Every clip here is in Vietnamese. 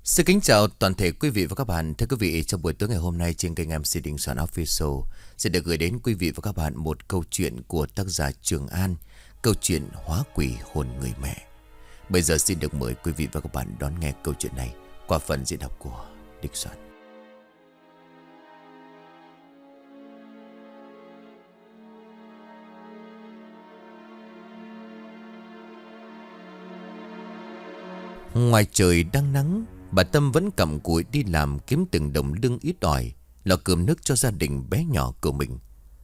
Xin kính chào toàn thể quý vị và các bạn. Thưa quý vị, trong buổi tối ngày hôm nay trên kênh MC Đình Soạn Official sẽ được gửi đến quý vị và các bạn một câu chuyện của tác giả Trường An, câu chuyện Hóa Quỷ Hồn Người Mẹ. Bây giờ xin được mời quý vị và các bạn đón nghe câu chuyện này qua phần diễn đọc của Đình Soạn. Ngoài trời đang nắng, bà Tâm vẫn cặm cụi đi làm kiếm từng đồng lương ít ỏi, lo cơm nước cho gia đình bé nhỏ của mình.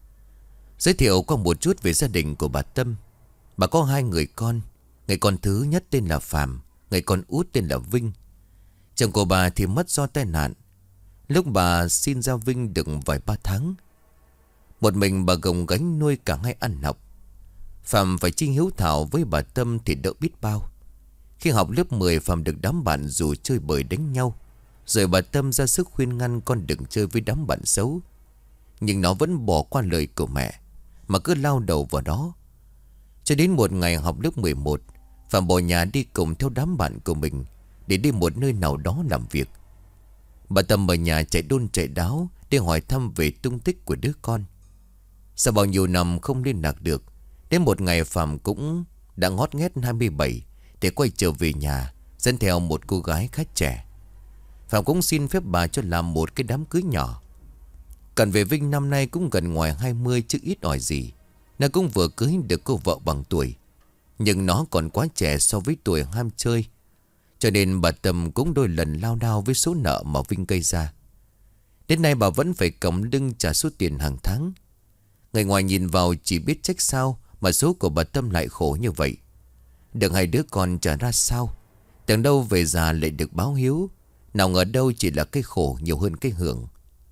Giới thiệu qua một chút về gia đình của bà Tâm. Bà có hai người con. Người con thứ nhất tên là Phạm, người con út tên là Vinh. Chồng của bà thì mất do tai nạn lúc bà xin ra Vinh được vài ba tháng. Một mình bà gồng gánh nuôi cả hai ăn học. Phạm phải chi hiếu thảo với bà Tâm thì đỡ biết bao. Khi học lớp 10, Phạm được đám bạn rủ chơi bời đánh nhau. Rồi bà Tâm ra sức khuyên ngăn con đừng chơi với đám bạn xấu. Nhưng nó vẫn bỏ qua lời của mẹ, mà cứ lao đầu vào đó. Cho đến một ngày học lớp 11, Phạm bỏ nhà đi cùng theo đám bạn của mình để đi một nơi nào đó làm việc. Bà Tâm ở nhà chạy đôn chạy đáo để hỏi thăm về tung tích của đứa con. Sau bao nhiêu năm không liên lạc được, đến một ngày Phạm cũng đã ngót nghét 27 để quay trở về nhà, dẫn theo một cô gái khá trẻ. Phạm cũng xin phép bà cho làm một cái đám cưới nhỏ. Cần về Vinh năm nay cũng gần ngoài 20 chứ ít ỏi gì. Nó cũng vừa cưới được cô vợ bằng tuổi, nhưng nó còn quá trẻ so với tuổi ham chơi. Cho nên bà Tâm cũng đôi lần lao đao với số nợ mà Vinh gây ra. Đến nay bà vẫn phải cõng lưng trả số tiền hàng tháng. Người ngoài nhìn vào chỉ biết trách sao mà số của bà Tâm lại khổ như vậy. Được hai đứa con trả ra sao, tưởng đâu về già lại được báo hiếu. Nào ngờ đâu chỉ là cái khổ nhiều hơn cái hưởng.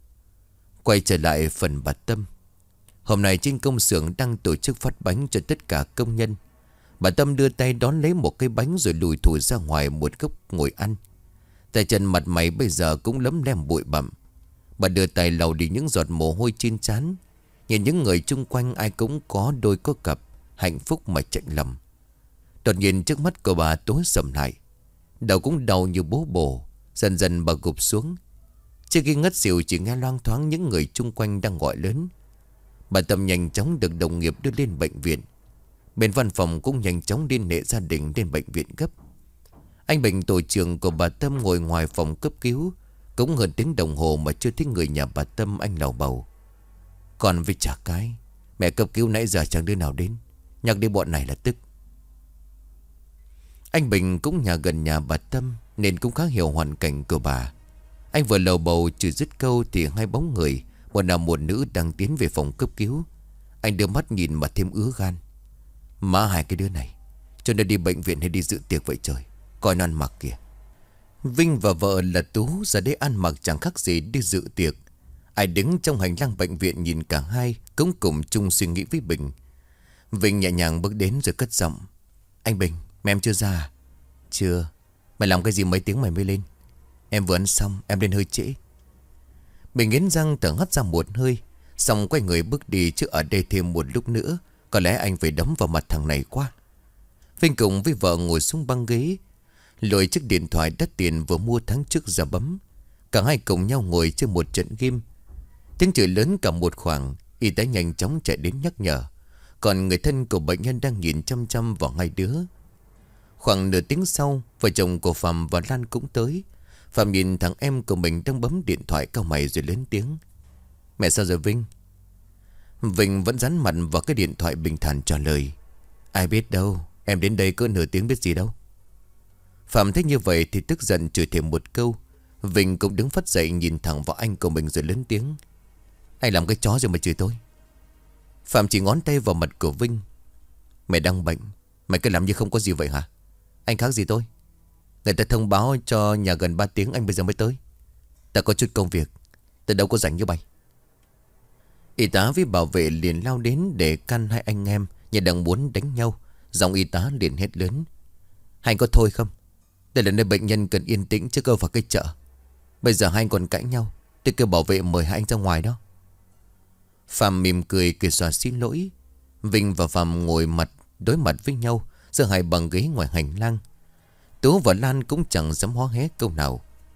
Quay trở lại phần bà Tâm. Hôm nay trên công xưởng đang tổ chức phát bánh cho tất cả công nhân. Bà Tâm đưa tay đón lấy một cái bánh rồi lùi thủi ra ngoài một góc ngồi ăn. Tay chân mặt mày bây giờ cũng lấm lem bụi bặm. Bà đưa tay lau đi những giọt mồ hôi trên trán. Nhìn những người chung quanh ai cũng có đôi có cặp, hạnh phúc mà chạnh lòng. Đột nhiên trước mắt của bà tối sầm lại. Đầu cũng đau như bố bổ. Dần dần bà gục xuống. Trước khi ngất xỉu chỉ nghe loang thoáng những người chung quanh đang gọi lớn. Bà Tâm nhanh chóng được đồng nghiệp đưa lên bệnh viện. Bên văn phòng cũng nhanh chóng liên hệ gia đình đến bệnh viện gấp. Anh Bình, tổ trưởng của bà Tâm, ngồi ngoài phòng cấp cứu. Cũng hơn tiếng đồng hồ mà chưa thấy người nhà bà Tâm. Anh lầu bầu: "Còn với chả cái, mẹ cấp cứu nãy giờ chẳng đứa nào đến. Nhắc đến bọn này là tức." Anh Bình cũng nhà gần nhà bà Tâm nên cũng khá hiểu hoàn cảnh của bà. Anh vừa lầu bầu chưa dứt câu thì hai bóng người, một nam một nữ, đang tiến về phòng cấp cứu. Anh đưa mắt nhìn mà thêm ứa gan. Má hai cái đứa này, cho nó đi bệnh viện hay đi dự tiệc vậy trời. Coi nó ăn mặc kìa. Vinh và vợ là Tú ra đây ăn mặc chẳng khác gì đi dự tiệc. Ai đứng trong hành lang bệnh viện nhìn cả hai cũng cùng chung suy nghĩ với Bình. Vinh nhẹ nhàng bước đến rồi cất giọng: "Anh Bình, mẹ em chưa ra à?" "Chưa." "Mày làm cái gì mấy tiếng mày mới lên?" "Em vừa ăn xong, em lên hơi trễ." Bình nghiến răng thở hắt ra một hơi, xong quay người bước đi, chứ ở đây thêm một lúc nữa có lẽ anh phải đấm vào mặt thằng này quá. Vinh cùng với vợ ngồi xuống băng ghế, lôi chiếc điện thoại đắt tiền vừa mua tháng trước ra bấm. Cả hai cùng nhau ngồi trên một trận game. Tiếng chửi lớn cả một khoảng. Y tế nhanh chóng chạy đến nhắc nhở, còn người thân của bệnh nhân đang nhìn chăm chăm vào hai đứa. Khoảng nửa tiếng sau, vợ chồng của Phạm và Lan cũng tới. Phạm nhìn thằng em của mình đang bấm điện thoại, cau mày rồi lớn tiếng: "Mẹ sao rồi Vinh?" Vinh vẫn dán mặt vào cái điện thoại bình thản trả lời: "Ai biết đâu, em đến đây cỡ nửa tiếng biết gì đâu." Phạm thấy như vậy thì tức giận chửi thêm một câu. Vinh cũng đứng phắt dậy nhìn thẳng vào anh của mình rồi lớn tiếng: "Anh làm cái chó rồi mà chửi tôi?" Phạm chỉ ngón tay vào mặt của Vinh: "Mày đang bệnh, mày cứ làm như không có gì vậy hả? Anh khác gì tôi? Người ta thông báo cho nhà gần 3 tiếng, anh bây giờ mới tới. Ta có chút công việc, ta đâu có rảnh như mày." Y tá với bảo vệ liền lao đến để can hai anh em như đang muốn đánh nhau. Giọng y tá liền hét lớn: "Hai anh có thôi không? Đây là nơi bệnh nhân cần yên tĩnh chứ đâu phải cái chợ. Bây giờ hai anh còn cãi nhau, tôi kêu bảo vệ mời hai anh ra ngoài đó." Phạm mỉm cười kể xòa xin lỗi. Vinh và Phạm ngồi đối mặt với nhau giữa hai bằng ghế ngoài hành lang. Tú và Lan cũng chẳng dám hó hé câu nào.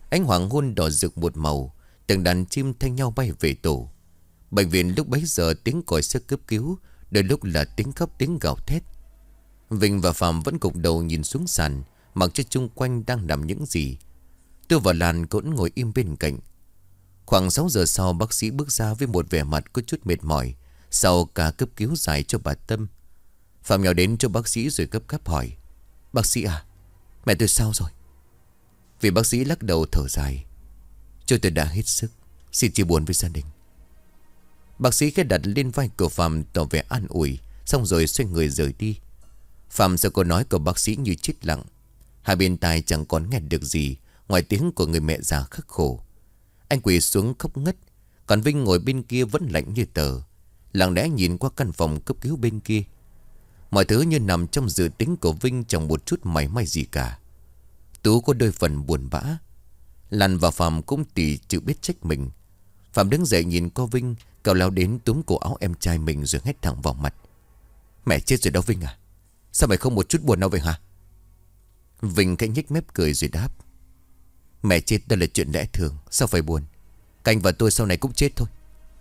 Ánh hoàng hôn đỏ rực một màu. Từng đàn chim thanh nhau bay về tổ. Bệnh viện lúc bấy giờ tiếng còi xe cấp cứu, đôi lúc là tiếng khóc tiếng gào thét. Vinh và Phạm vẫn gục đầu nhìn xuống sàn, mặc cho chung quanh đang nằm những gì. Tôi và Lan cũng ngồi im bên cạnh. Khoảng 6 giờ sau, bác sĩ bước ra với một vẻ mặt có chút mệt mỏi sau cả cấp cứu dài cho bà Tâm. Phạm nhào đến cho bác sĩ rồi gấp gáp hỏi: "Bác sĩ à, mẹ tôi sao rồi?" Vì bác sĩ lắc đầu thở dài: "Chúng tôi đã hết sức, xin chia buồn với gia đình." Bác sĩ khẽ đặt lên vai của Phạm tỏ vẻ an ủi, xong rồi xoay người rời đi. Phạm sau câu nói của bác sĩ như chết lặng. Hai bên tai chẳng còn nghe được gì ngoài tiếng của người mẹ già khắc khổ. Anh quỳ xuống khóc ngất. Còn Vinh ngồi bên kia vẫn lạnh như tờ, lặng lẽ nhìn qua căn phòng cấp cứu bên kia. Mọi thứ như nằm trong dự tính của Vinh, chẳng một chút mảy may gì cả. Tú có đôi phần buồn bã. Lan và Phạm cũng tỉ chịu biết trách mình. Phạm đứng dậy nhìn qua Vinh, cậu lao đến túm cổ áo em trai mình rồi hét thẳng vào mặt: "Mẹ chết rồi đó Vinh à, sao mày không một chút buồn nào vậy hả?" Vinh khẽ nhếch mép cười rồi đáp: "Mẹ chết đó là chuyện lẽ thường, sao phải buồn. Canh và tôi sau này cũng chết thôi."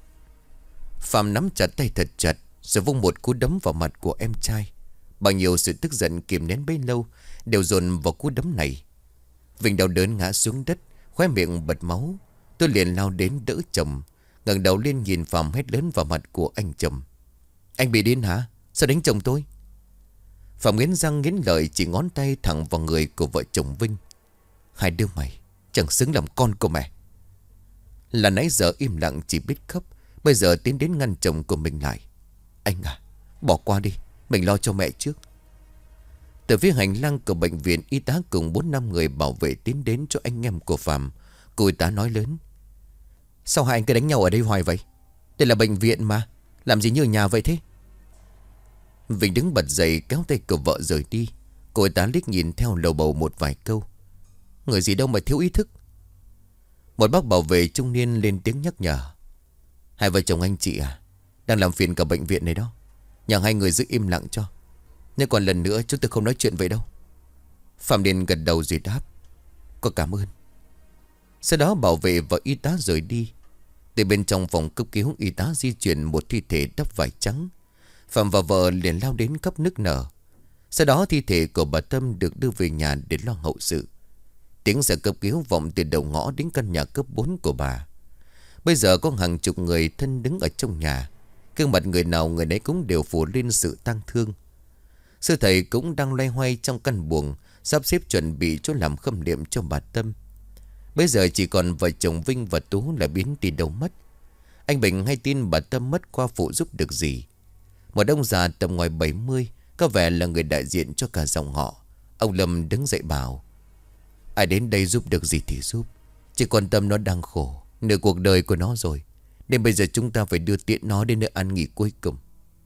Phạm nắm chặt tay thật chặt rồi vung một cú đấm vào mặt của em trai. Bao nhiêu sự tức giận kìm nén bấy lâu đều dồn vào cú đấm này. Vinh đau đớn ngã xuống đất, khóe miệng bật máu. Tôi liền lao đến đỡ chồng, ngẩng đầu lên nhìn Phạm hét lớn vào mặt của anh chồng: "Anh bị điên hả? Sao đánh chồng tôi?" Phạm nghiến răng nghiến lợi chỉ ngón tay thẳng vào người của vợ chồng Vinh: "Hai đứa mày chẳng xứng làm con của mẹ." Là nãy giờ im lặng chỉ biết khóc, bây giờ tiến đến ngăn chồng của mình lại: "Anh à, bỏ qua đi, mình lo cho mẹ trước." Từ phía hành lang của bệnh viện, y tá cùng 4-5 người bảo vệ tiến đến cho anh em của Phạm. Cô y tá nói lớn: "Sao hai anh cứ đánh nhau ở đây hoài vậy? Đây là bệnh viện mà, làm gì như ở nhà vậy thế?" Vinh đứng bật dậy kéo tay của vợ rời đi. Cô y tá liếc nhìn theo lầu bầu một vài câu: "Người gì đâu mà thiếu ý thức." Một bác bảo vệ trung niên lên tiếng nhắc nhở: "Hai vợ chồng anh chị à, đang làm phiền cả bệnh viện này đó. Nhờ hai người giữ im lặng cho. Nếu còn lần nữa chúng tôi không nói chuyện vậy đâu." Phạm Điền gật đầu rồi đáp: "Có cảm ơn." Sau đó bảo vệ và y tá rời đi. Từ bên trong phòng cấp cứu, y tá di chuyển một thi thể đắp vải trắng. Phạm và vợ liền lao đến khóc nức nở. Sau đó thi thể của bà Tâm được đưa về nhà để lo hậu sự. Tiếng xe cấp cứu vọng từ đầu ngõ đến căn nhà cấp 4 của bà. Bây giờ có hàng chục người thân đứng ở trong nhà. Gương mặt người nào người nấy cũng đều phủ lên sự tang thương. Sư thầy cũng đang loay hoay trong căn buồng, sắp xếp chuẩn bị chỗ làm khâm liệm cho bà Tâm. Bây giờ chỉ còn vợ chồng Vinh và Tú là biến đi đâu mất. Anh Bình hay tin bà Tâm mất qua phụ giúp được gì. Một ông già tầm ngoài 70, có vẻ là người đại diện cho cả dòng họ. Ông Lâm đứng dậy bảo: "Ai đến đây giúp được gì thì giúp, chỉ quan tâm nó đang khổ, nửa cuộc đời của nó rồi, nên bây giờ chúng ta phải đưa tiện nó đến nơi an nghỉ cuối cùng."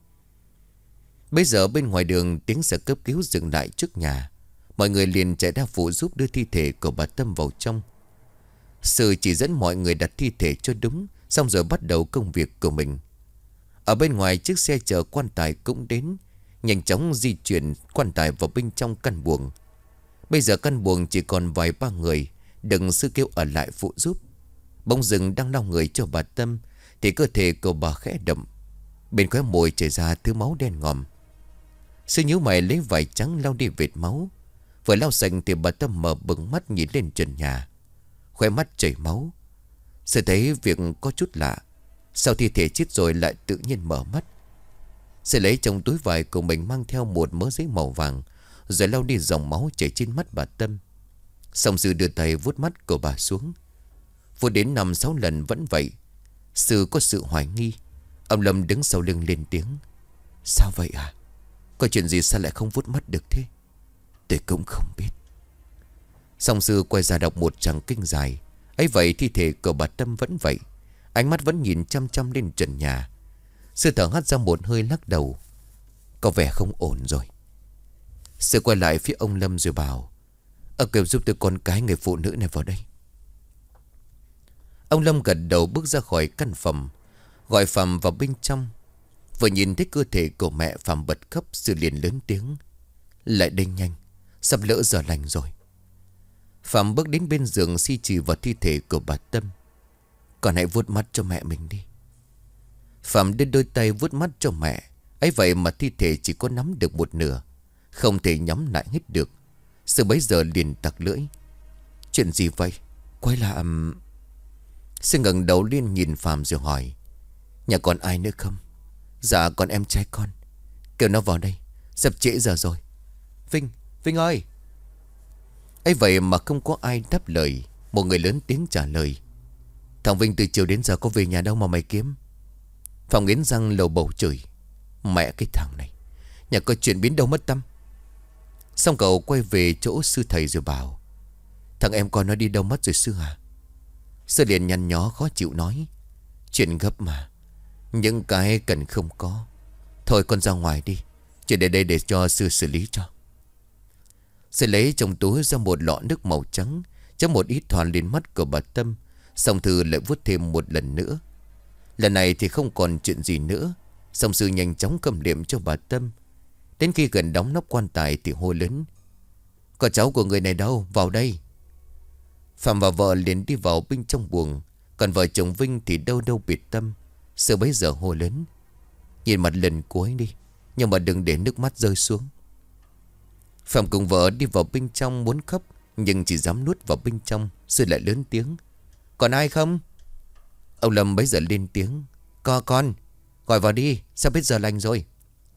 Bây giờ bên ngoài đường, tiếng xe cấp cứu dừng lại trước nhà. Mọi người liền chạy ra phụ giúp đưa thi thể của bà Tâm vào trong. Sư chỉ dẫn mọi người đặt thi thể cho đúng, xong rồi bắt đầu công việc của mình. Ở bên ngoài, chiếc xe chở quan tài cũng đến, nhanh chóng di chuyển quan tài vào bên trong căn buồng. Bây giờ căn buồng chỉ còn vài ba người. Đừng sư kêu ở lại phụ giúp. Bỗng dưng đang lau người cho bà Tâm thì cơ thể của bà khẽ động. Bên khóe môi chảy ra thứ máu đen ngòm. Sư nhíu mày lấy vải trắng lau đi vệt máu. Vừa lau sạch thì bà Tâm mở bừng mắt nhìn lên trần nhà, khóe mắt chảy máu. Sư thấy việc có chút lạ. Sao thi thể chết rồi lại tự nhiên mở mắt? Sư lấy trong túi vải của mình mang theo một mớ giấy màu vàng, rồi lau đi dòng máu chảy trên mắt bà Tâm. Xong sư đưa tay vuốt mắt của bà xuống. Vuốt đến 5-6 lần vẫn vậy. Sư có sự hoài nghi. Ông Lâm đứng sau lưng lên tiếng: "Sao vậy à? Có chuyện gì sao lại không vuốt mắt được thế?" "Tôi cũng không biết." Xong sư quay ra đọc một trang kinh dài. Ấy vậy thi thể của bà Tâm vẫn vậy, ánh mắt vẫn nhìn chăm chăm lên trần nhà. Sư thở hắt ra một hơi lắc đầu: "Có vẻ không ổn rồi." Sư quay lại phía ông Lâm rồi bảo: Kêu giúp tôi con cái người phụ nữ này vào đây." Ông Lâm gật đầu bước ra khỏi căn phòng, gọi Phạm vào bên trong. Vừa nhìn thấy cơ thể của mẹ, Phạm bật khóc. Sư liền lớn tiếng: "Lại đây nhanh, sắp lỡ giờ lành rồi." Phạm bước đến bên giường xi chì vào thi thể của bà Tâm. Con hãy vuốt mắt cho mẹ mình đi. Phạm đưa đôi tay vuốt mắt cho mẹ. Ấy vậy mà thi thể chỉ có nắm được một nửa, không thể nhắm lại hết được. Sư bấy giờ liền tặc lưỡi. Chuyện gì vậy? Quay lại... Sư ngẩng đầu lên nhìn Phạm rồi hỏi. Nhà còn ai nữa không? Dạ còn em trai con. Kêu nó vào đây, sắp trễ giờ rồi. Vinh ơi! Ấy vậy mà không có ai đáp lời. Một người lớn tiếng trả lời. Thằng Vinh từ chiều đến giờ có về nhà đâu mà mày kiếm? Phạm nghiến răng lầu bầu chửi. Mẹ cái thằng này, nhà có chuyện biến đâu mất tâm. Xong cậu quay về chỗ sư thầy rồi bảo. Thằng em con nó đi đâu mất rồi sư à? Sư liền nhăn nhó khó chịu nói. Chuyện gấp mà, những cái cần không có. Thôi con ra ngoài đi, chuyện để đây để cho sư xử lý cho. Sư lấy trong túi ra một lọ nước màu trắng, chấm một ít thoa lên mắt của bà Tâm. Xong Thư lại vuốt thêm một lần nữa. Lần này thì không còn chuyện gì nữa. Xong sư nhanh chóng cầm liệm cho bà Tâm. Đến khi gần đóng nắp quan tài thì hô lớn. Con cháu của người này đâu? Vào đây. Phạm và vợ liền đi vào bên trong buồng. Còn vợ chồng Vinh thì đâu đâu biệt tâm. Sư bấy giờ hô lớn. Nhìn mặt lần cuối đi, nhưng mà đừng để nước mắt rơi xuống. Phạm cùng vợ đi vào bên trong muốn khóc, nhưng chỉ dám nuốt vào bên trong. Sư lại lớn tiếng. Còn ai không? Ông Lâm bấy giờ lên tiếng. Con, gọi vào đi, sao biết giờ lành rồi?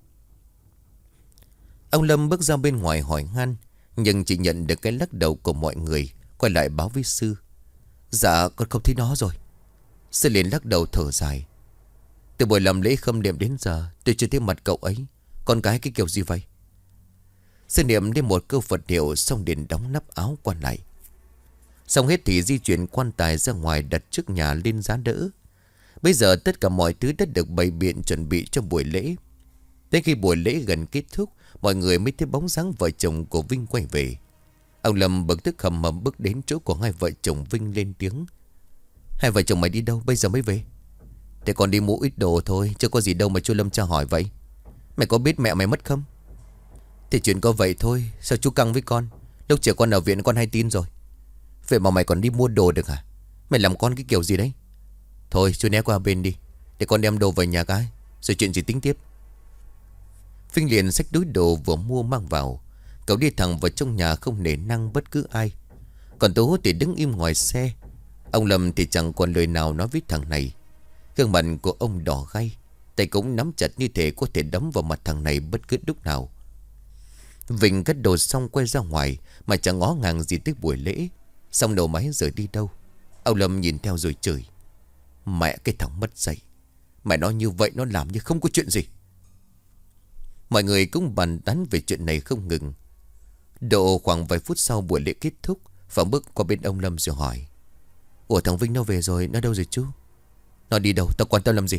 Ông Lâm bước ra bên ngoài hỏi han, nhưng chỉ nhận được cái lắc đầu của mọi người. Quay lại báo với sư. Dạ con không thấy nó rồi. Sư liền lắc đầu thở dài. Từ buổi làm lễ khâm niệm đến giờ tôi chưa thấy mặt cậu ấy. Con cái cái kiểu gì vậy? Sư niệm lên một câu Phật hiệu, xong liền đóng nắp áo quan lại. Xong hết thì di chuyển quan tài ra ngoài, đặt trước nhà lên giá đỡ. Bây giờ tất cả mọi thứ đã được bày biện chuẩn bị cho buổi lễ. Đến khi buổi lễ gần kết thúc, mọi người mới thấy bóng dáng vợ chồng của Vinh quay về. Ông Lâm bực tức hầm hầm bước đến chỗ của hai vợ chồng Vinh lên tiếng. Hai vợ chồng mày đi đâu bây giờ mới về? Để con đi mua ít đồ thôi, chứ có gì đâu mà chú Lâm tra hỏi vậy. Mày có biết mẹ mày mất không? Thì chuyện có vậy thôi, sao chú căng với con? Lúc trẻ con ở viện con hay tin rồi. Vậy mà mày còn đi mua đồ được hả? Mày làm con cái kiểu gì đấy? Thôi chú né qua bên đi, để con đem đồ về nhà cái, rồi chuyện gì tính tiếp. Vinh liền xách túi đồ vừa mua mang vào. Cậu đi thẳng vào trong nhà không nể nang bất cứ ai. Còn Tú thì đứng im ngoài xe. Ông Lâm thì chẳng còn lời nào nói với thằng này. Gương mặt của ông đỏ gay, tay cũng nắm chặt như thể có thể đấm vào mặt thằng này bất cứ lúc nào. Vinh cất đồ xong quay ra ngoài mà chẳng ngó ngàng gì tới buổi lễ. Xong đầu máy rời đi đâu. Ông Lâm nhìn theo rồi chửi. Mẹ cái thằng mất dạy, mày nói như vậy nó làm như không có chuyện gì. Mọi người cũng bàn tán về chuyện này không ngừng. Độ khoảng vài phút sau buổi lễ kết thúc, Phạm bước qua bên ông Lâm rồi hỏi. Ủa thằng Vinh nó về rồi, nó đâu rồi chú? Nó đi đâu, tao quan tâm làm gì?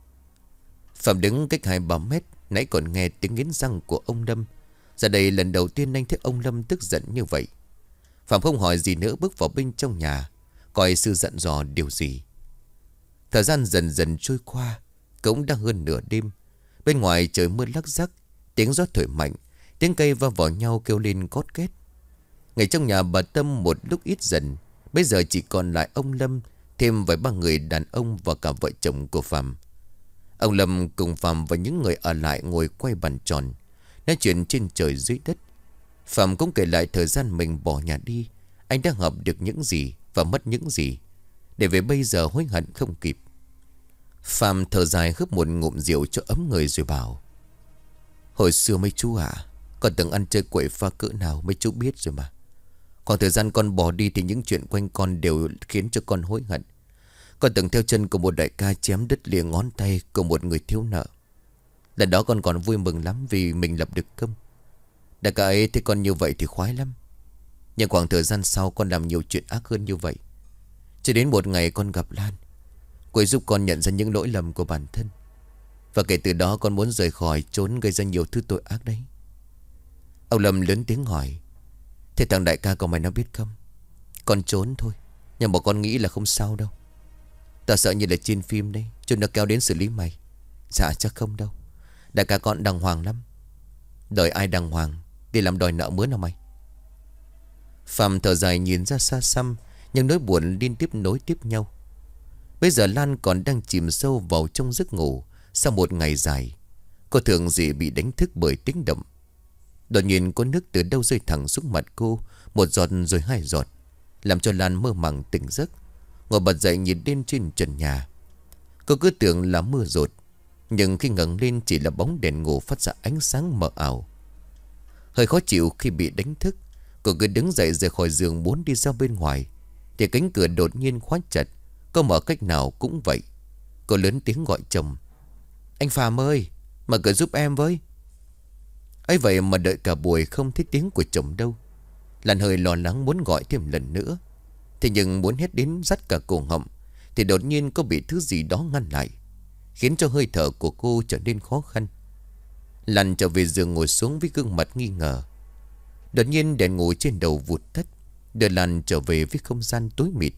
Phạm đứng cách 2-3 mét. Nãy còn nghe tiếng nghiến răng của ông Lâm. Giờ đây lần đầu tiên anh thấy ông Lâm tức giận như vậy. Phạm không hỏi gì nữa, bước vào bên trong nhà, coi sư dặn dò điều gì. Thời gian dần dần trôi qua, cũng đã hơn nửa đêm. Bên ngoài trời mưa lắc rắc, tiếng gió thổi mạnh, tiếng cây va vào nhau kêu lên cót két. Ngay trong nhà bà Tâm một lúc ít dần. Bây giờ chỉ còn lại ông Lâm, thêm vài ba người đàn ông và cả vợ chồng của Phạm. Ông Lâm cùng Phạm và những người ở lại ngồi quay bàn tròn, nói chuyện trên trời dưới đất. Phạm cũng kể lại thời gian mình bỏ nhà đi, anh đã học được những gì và mất những gì, để về bây giờ hối hận không kịp. Phạm thở dài hớp một ngụm rượu cho ấm người rồi bảo. Hồi xưa mấy chú ạ, con từng ăn chơi quậy phá cỡ nào mấy chú biết rồi mà. Còn thời gian con bỏ đi thì những chuyện quanh con đều khiến cho con hối hận. Con từng theo chân của một đại ca chém đứt lìa ngón tay của một người thiếu nợ. Lần đó con còn vui mừng lắm vì mình lập được công. Đại ca ấy thấy con như vậy thì khoái lắm. Nhưng khoảng thời gian sau con làm nhiều chuyện ác hơn như vậy. Cho đến một ngày con gặp Lan. Cô ấy giúp con nhận ra những lỗi lầm của bản thân. Và kể từ đó con muốn rời khỏi trốn gây ra nhiều thứ tội ác đấy. Ông Lâm lớn tiếng hỏi. Thế thằng đại ca của mày nó biết không? Con trốn thôi, nhưng mà con nghĩ là không sao đâu. Tao sợ như là trên phim đấy, chúng nó kéo đến xử lý mày. Dạ chắc không đâu. Đại ca con đàng hoàng lắm. Đời ai đàng hoàng thì làm đòi nợ mướn hả mày? Phạm thở dài nhìn ra xa xăm, nhưng nỗi buồn liên tiếp nối tiếp nhau. Bây giờ Lan còn đang chìm sâu vào trong giấc ngủ. Sau một ngày dài, cô thường gì bị đánh thức bởi tiếng động. Đột nhiên có nước từ đâu rơi thẳng xuống mặt cô, một giọt rồi hai giọt, làm cho Lan mơ màng tỉnh giấc. Ngồi bật dậy nhìn lên trên trần nhà. Cô cứ tưởng là mưa rột, nhưng khi ngẩng lên chỉ là bóng đèn ngủ phát ra ánh sáng mờ ảo. Hơi khó chịu khi bị đánh thức, cô cứ đứng dậy rời khỏi giường muốn đi ra bên ngoài, thì cánh cửa đột nhiên khóa chặt. Cô mở cách nào cũng vậy. Cô lớn tiếng gọi chồng: "Anh Phàm ơi, mở cửa giúp em với." Ấy vậy mà đợi cả buổi không thấy tiếng của chồng đâu. Lan hơi lo lắng muốn gọi thêm lần nữa, thế nhưng muốn hét đến rắt cả cổ họng thì đột nhiên có bị thứ gì đó ngăn lại, khiến cho hơi thở của cô trở nên khó khăn. Lan trở về giường ngồi xuống với gương mặt nghi ngờ. Đột nhiên đèn ngủ trên đầu vụt tắt, đưa Lan trở về với không gian tối mịt.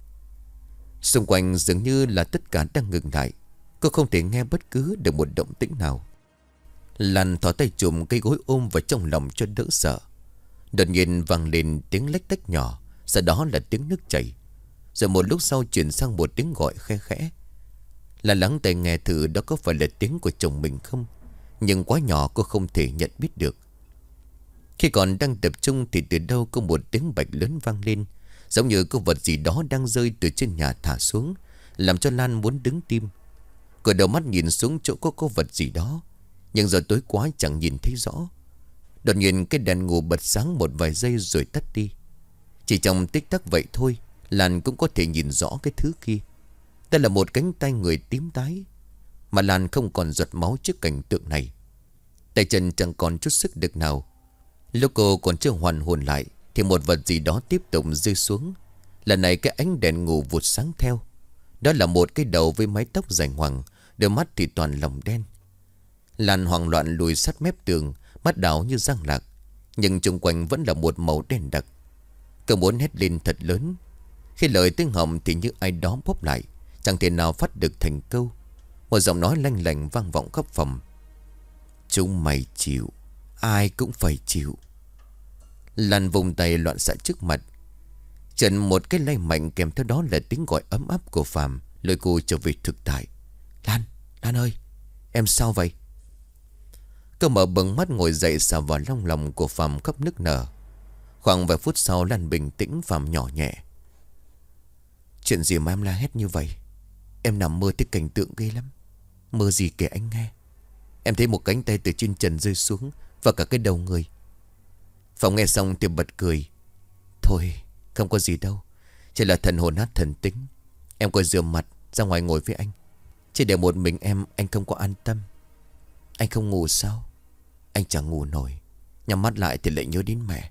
Xung quanh dường như là tất cả đang ngừng lại. Cô không thể nghe bất cứ được một động tĩnh nào. Lan thò tay chùm cây gối ôm vào trong lòng cho đỡ sợ. Đột nhiên vang lên tiếng lách tách nhỏ, sau đó là tiếng nước chảy, rồi một lúc sau chuyển sang một tiếng gọi khe khẽ. Lan lắng tai nghe thử đó có phải là tiếng của chồng mình không, nhưng quá nhỏ cô không thể nhận biết được. Khi còn đang tập trung thì từ đâu có một tiếng bạch lớn vang lên, giống như có vật gì đó đang rơi từ trên nhà thả xuống, làm cho Lan muốn đứng tim. Cô đầu mắt nhìn xuống chỗ có vật gì đó, nhưng giờ tối quá chẳng nhìn thấy rõ. Đột nhiên cái đèn ngủ bật sáng một vài giây rồi tắt đi. Chỉ trong tích tắc vậy thôi, Lan cũng có thể nhìn rõ cái thứ kia. Đây là một cánh tay người tím tái, mà Lan không còn giọt máu trước cảnh tượng này. Tay chân chẳng còn chút sức lực nào. Lúc cô còn chưa hoàn hồn lại thì một vật gì đó tiếp tục rơi xuống. Lần này cái ánh đèn ngủ vụt sáng theo. Đó là một cái đầu với mái tóc dài ngoằng, đôi mắt thì toàn lòng đen. Lan hoảng loạn lùi sát mép tường, mắt đảo như răng lạc, nhưng xung quanh vẫn là một màu đen đặc. Cô muốn hét lên thật lớn. Khi lời tiếng họng thì như ai đó bóp lại, chẳng thể nào phát được thành câu. Một giọng nói lanh lành vang vọng khắp phòng: "Chúng mày chịu, ai cũng phải chịu." Lan vùng tay loạn xạ trước mặt. Trần một cái lay mạnh, kèm theo đó là tiếng gọi ấm áp của Phàm, lôi cô trở về thực tại. Lan ơi, em sao vậy?" Cô mở bừng mắt ngồi dậy, xà vào trong lòng của Phàm khóc nức nở. Khoảng vài phút sau Lan bình tĩnh. Phàm nhỏ nhẹ: "Chuyện gì mà em la hét như vậy? Em nằm mơ thấy cảnh tượng ghê lắm." "Mơ gì kể anh nghe." "Em thấy một cánh tay từ trên trần rơi xuống, và cả cái đầu người." Phàm nghe xong thì bật cười: "Thôi không có gì đâu, chỉ là thần hồn nát thần tính. Em coi rửa mặt ra ngoài ngồi với anh. Chỉ để một mình em, anh không có an tâm." "Anh không ngủ sao?" "Anh chẳng ngủ nổi, nhắm mắt lại thì lại nhớ đến mẹ."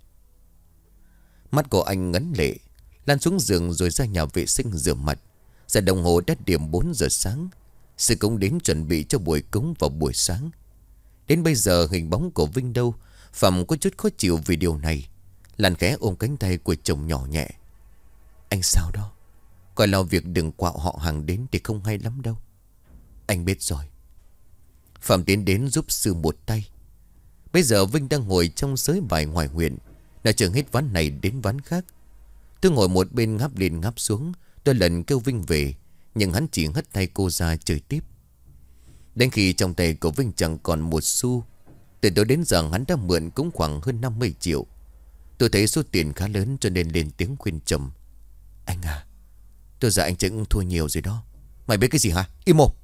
Mắt của anh ngấn lệ. Lan xuống giường rồi ra nhà vệ sinh rửa mặt. Giờ đồng hồ đã điểm 4 giờ sáng. Sư cũng đến chuẩn bị cho buổi cúng vào buổi sáng. Đến bây giờ hình bóng của Vinh đâu. Phạm có chút khó chịu vì điều này. Lan khẽ ôm cánh tay của chồng nhỏ nhẹ: "Anh sao đó? Coi lo việc đừng quạo họ hàng đến thì không hay lắm đâu." "Anh biết rồi." Phạm tiến đến giúp sư một tay. Bây giờ Vinh đang ngồi trong sới bài ngoài huyện. Nó trường hết ván này đến ván khác. Tôi ngồi một bên ngáp lên ngáp xuống. Tôi lần kêu Vinh về, nhưng hắn chỉ hất tay cô ra chơi tiếp. Đến khi trong tay của Vinh chẳng còn một xu. Từ tối đến giờ hắn đã mượn cũng khoảng hơn 50 triệu. Tôi thấy số tiền khá lớn cho nên lên tiếng khuyên chồng: "Anh à, tôi giờ anh chẳng thua nhiều rồi đó. Mày biết cái gì hả? Im mồm!"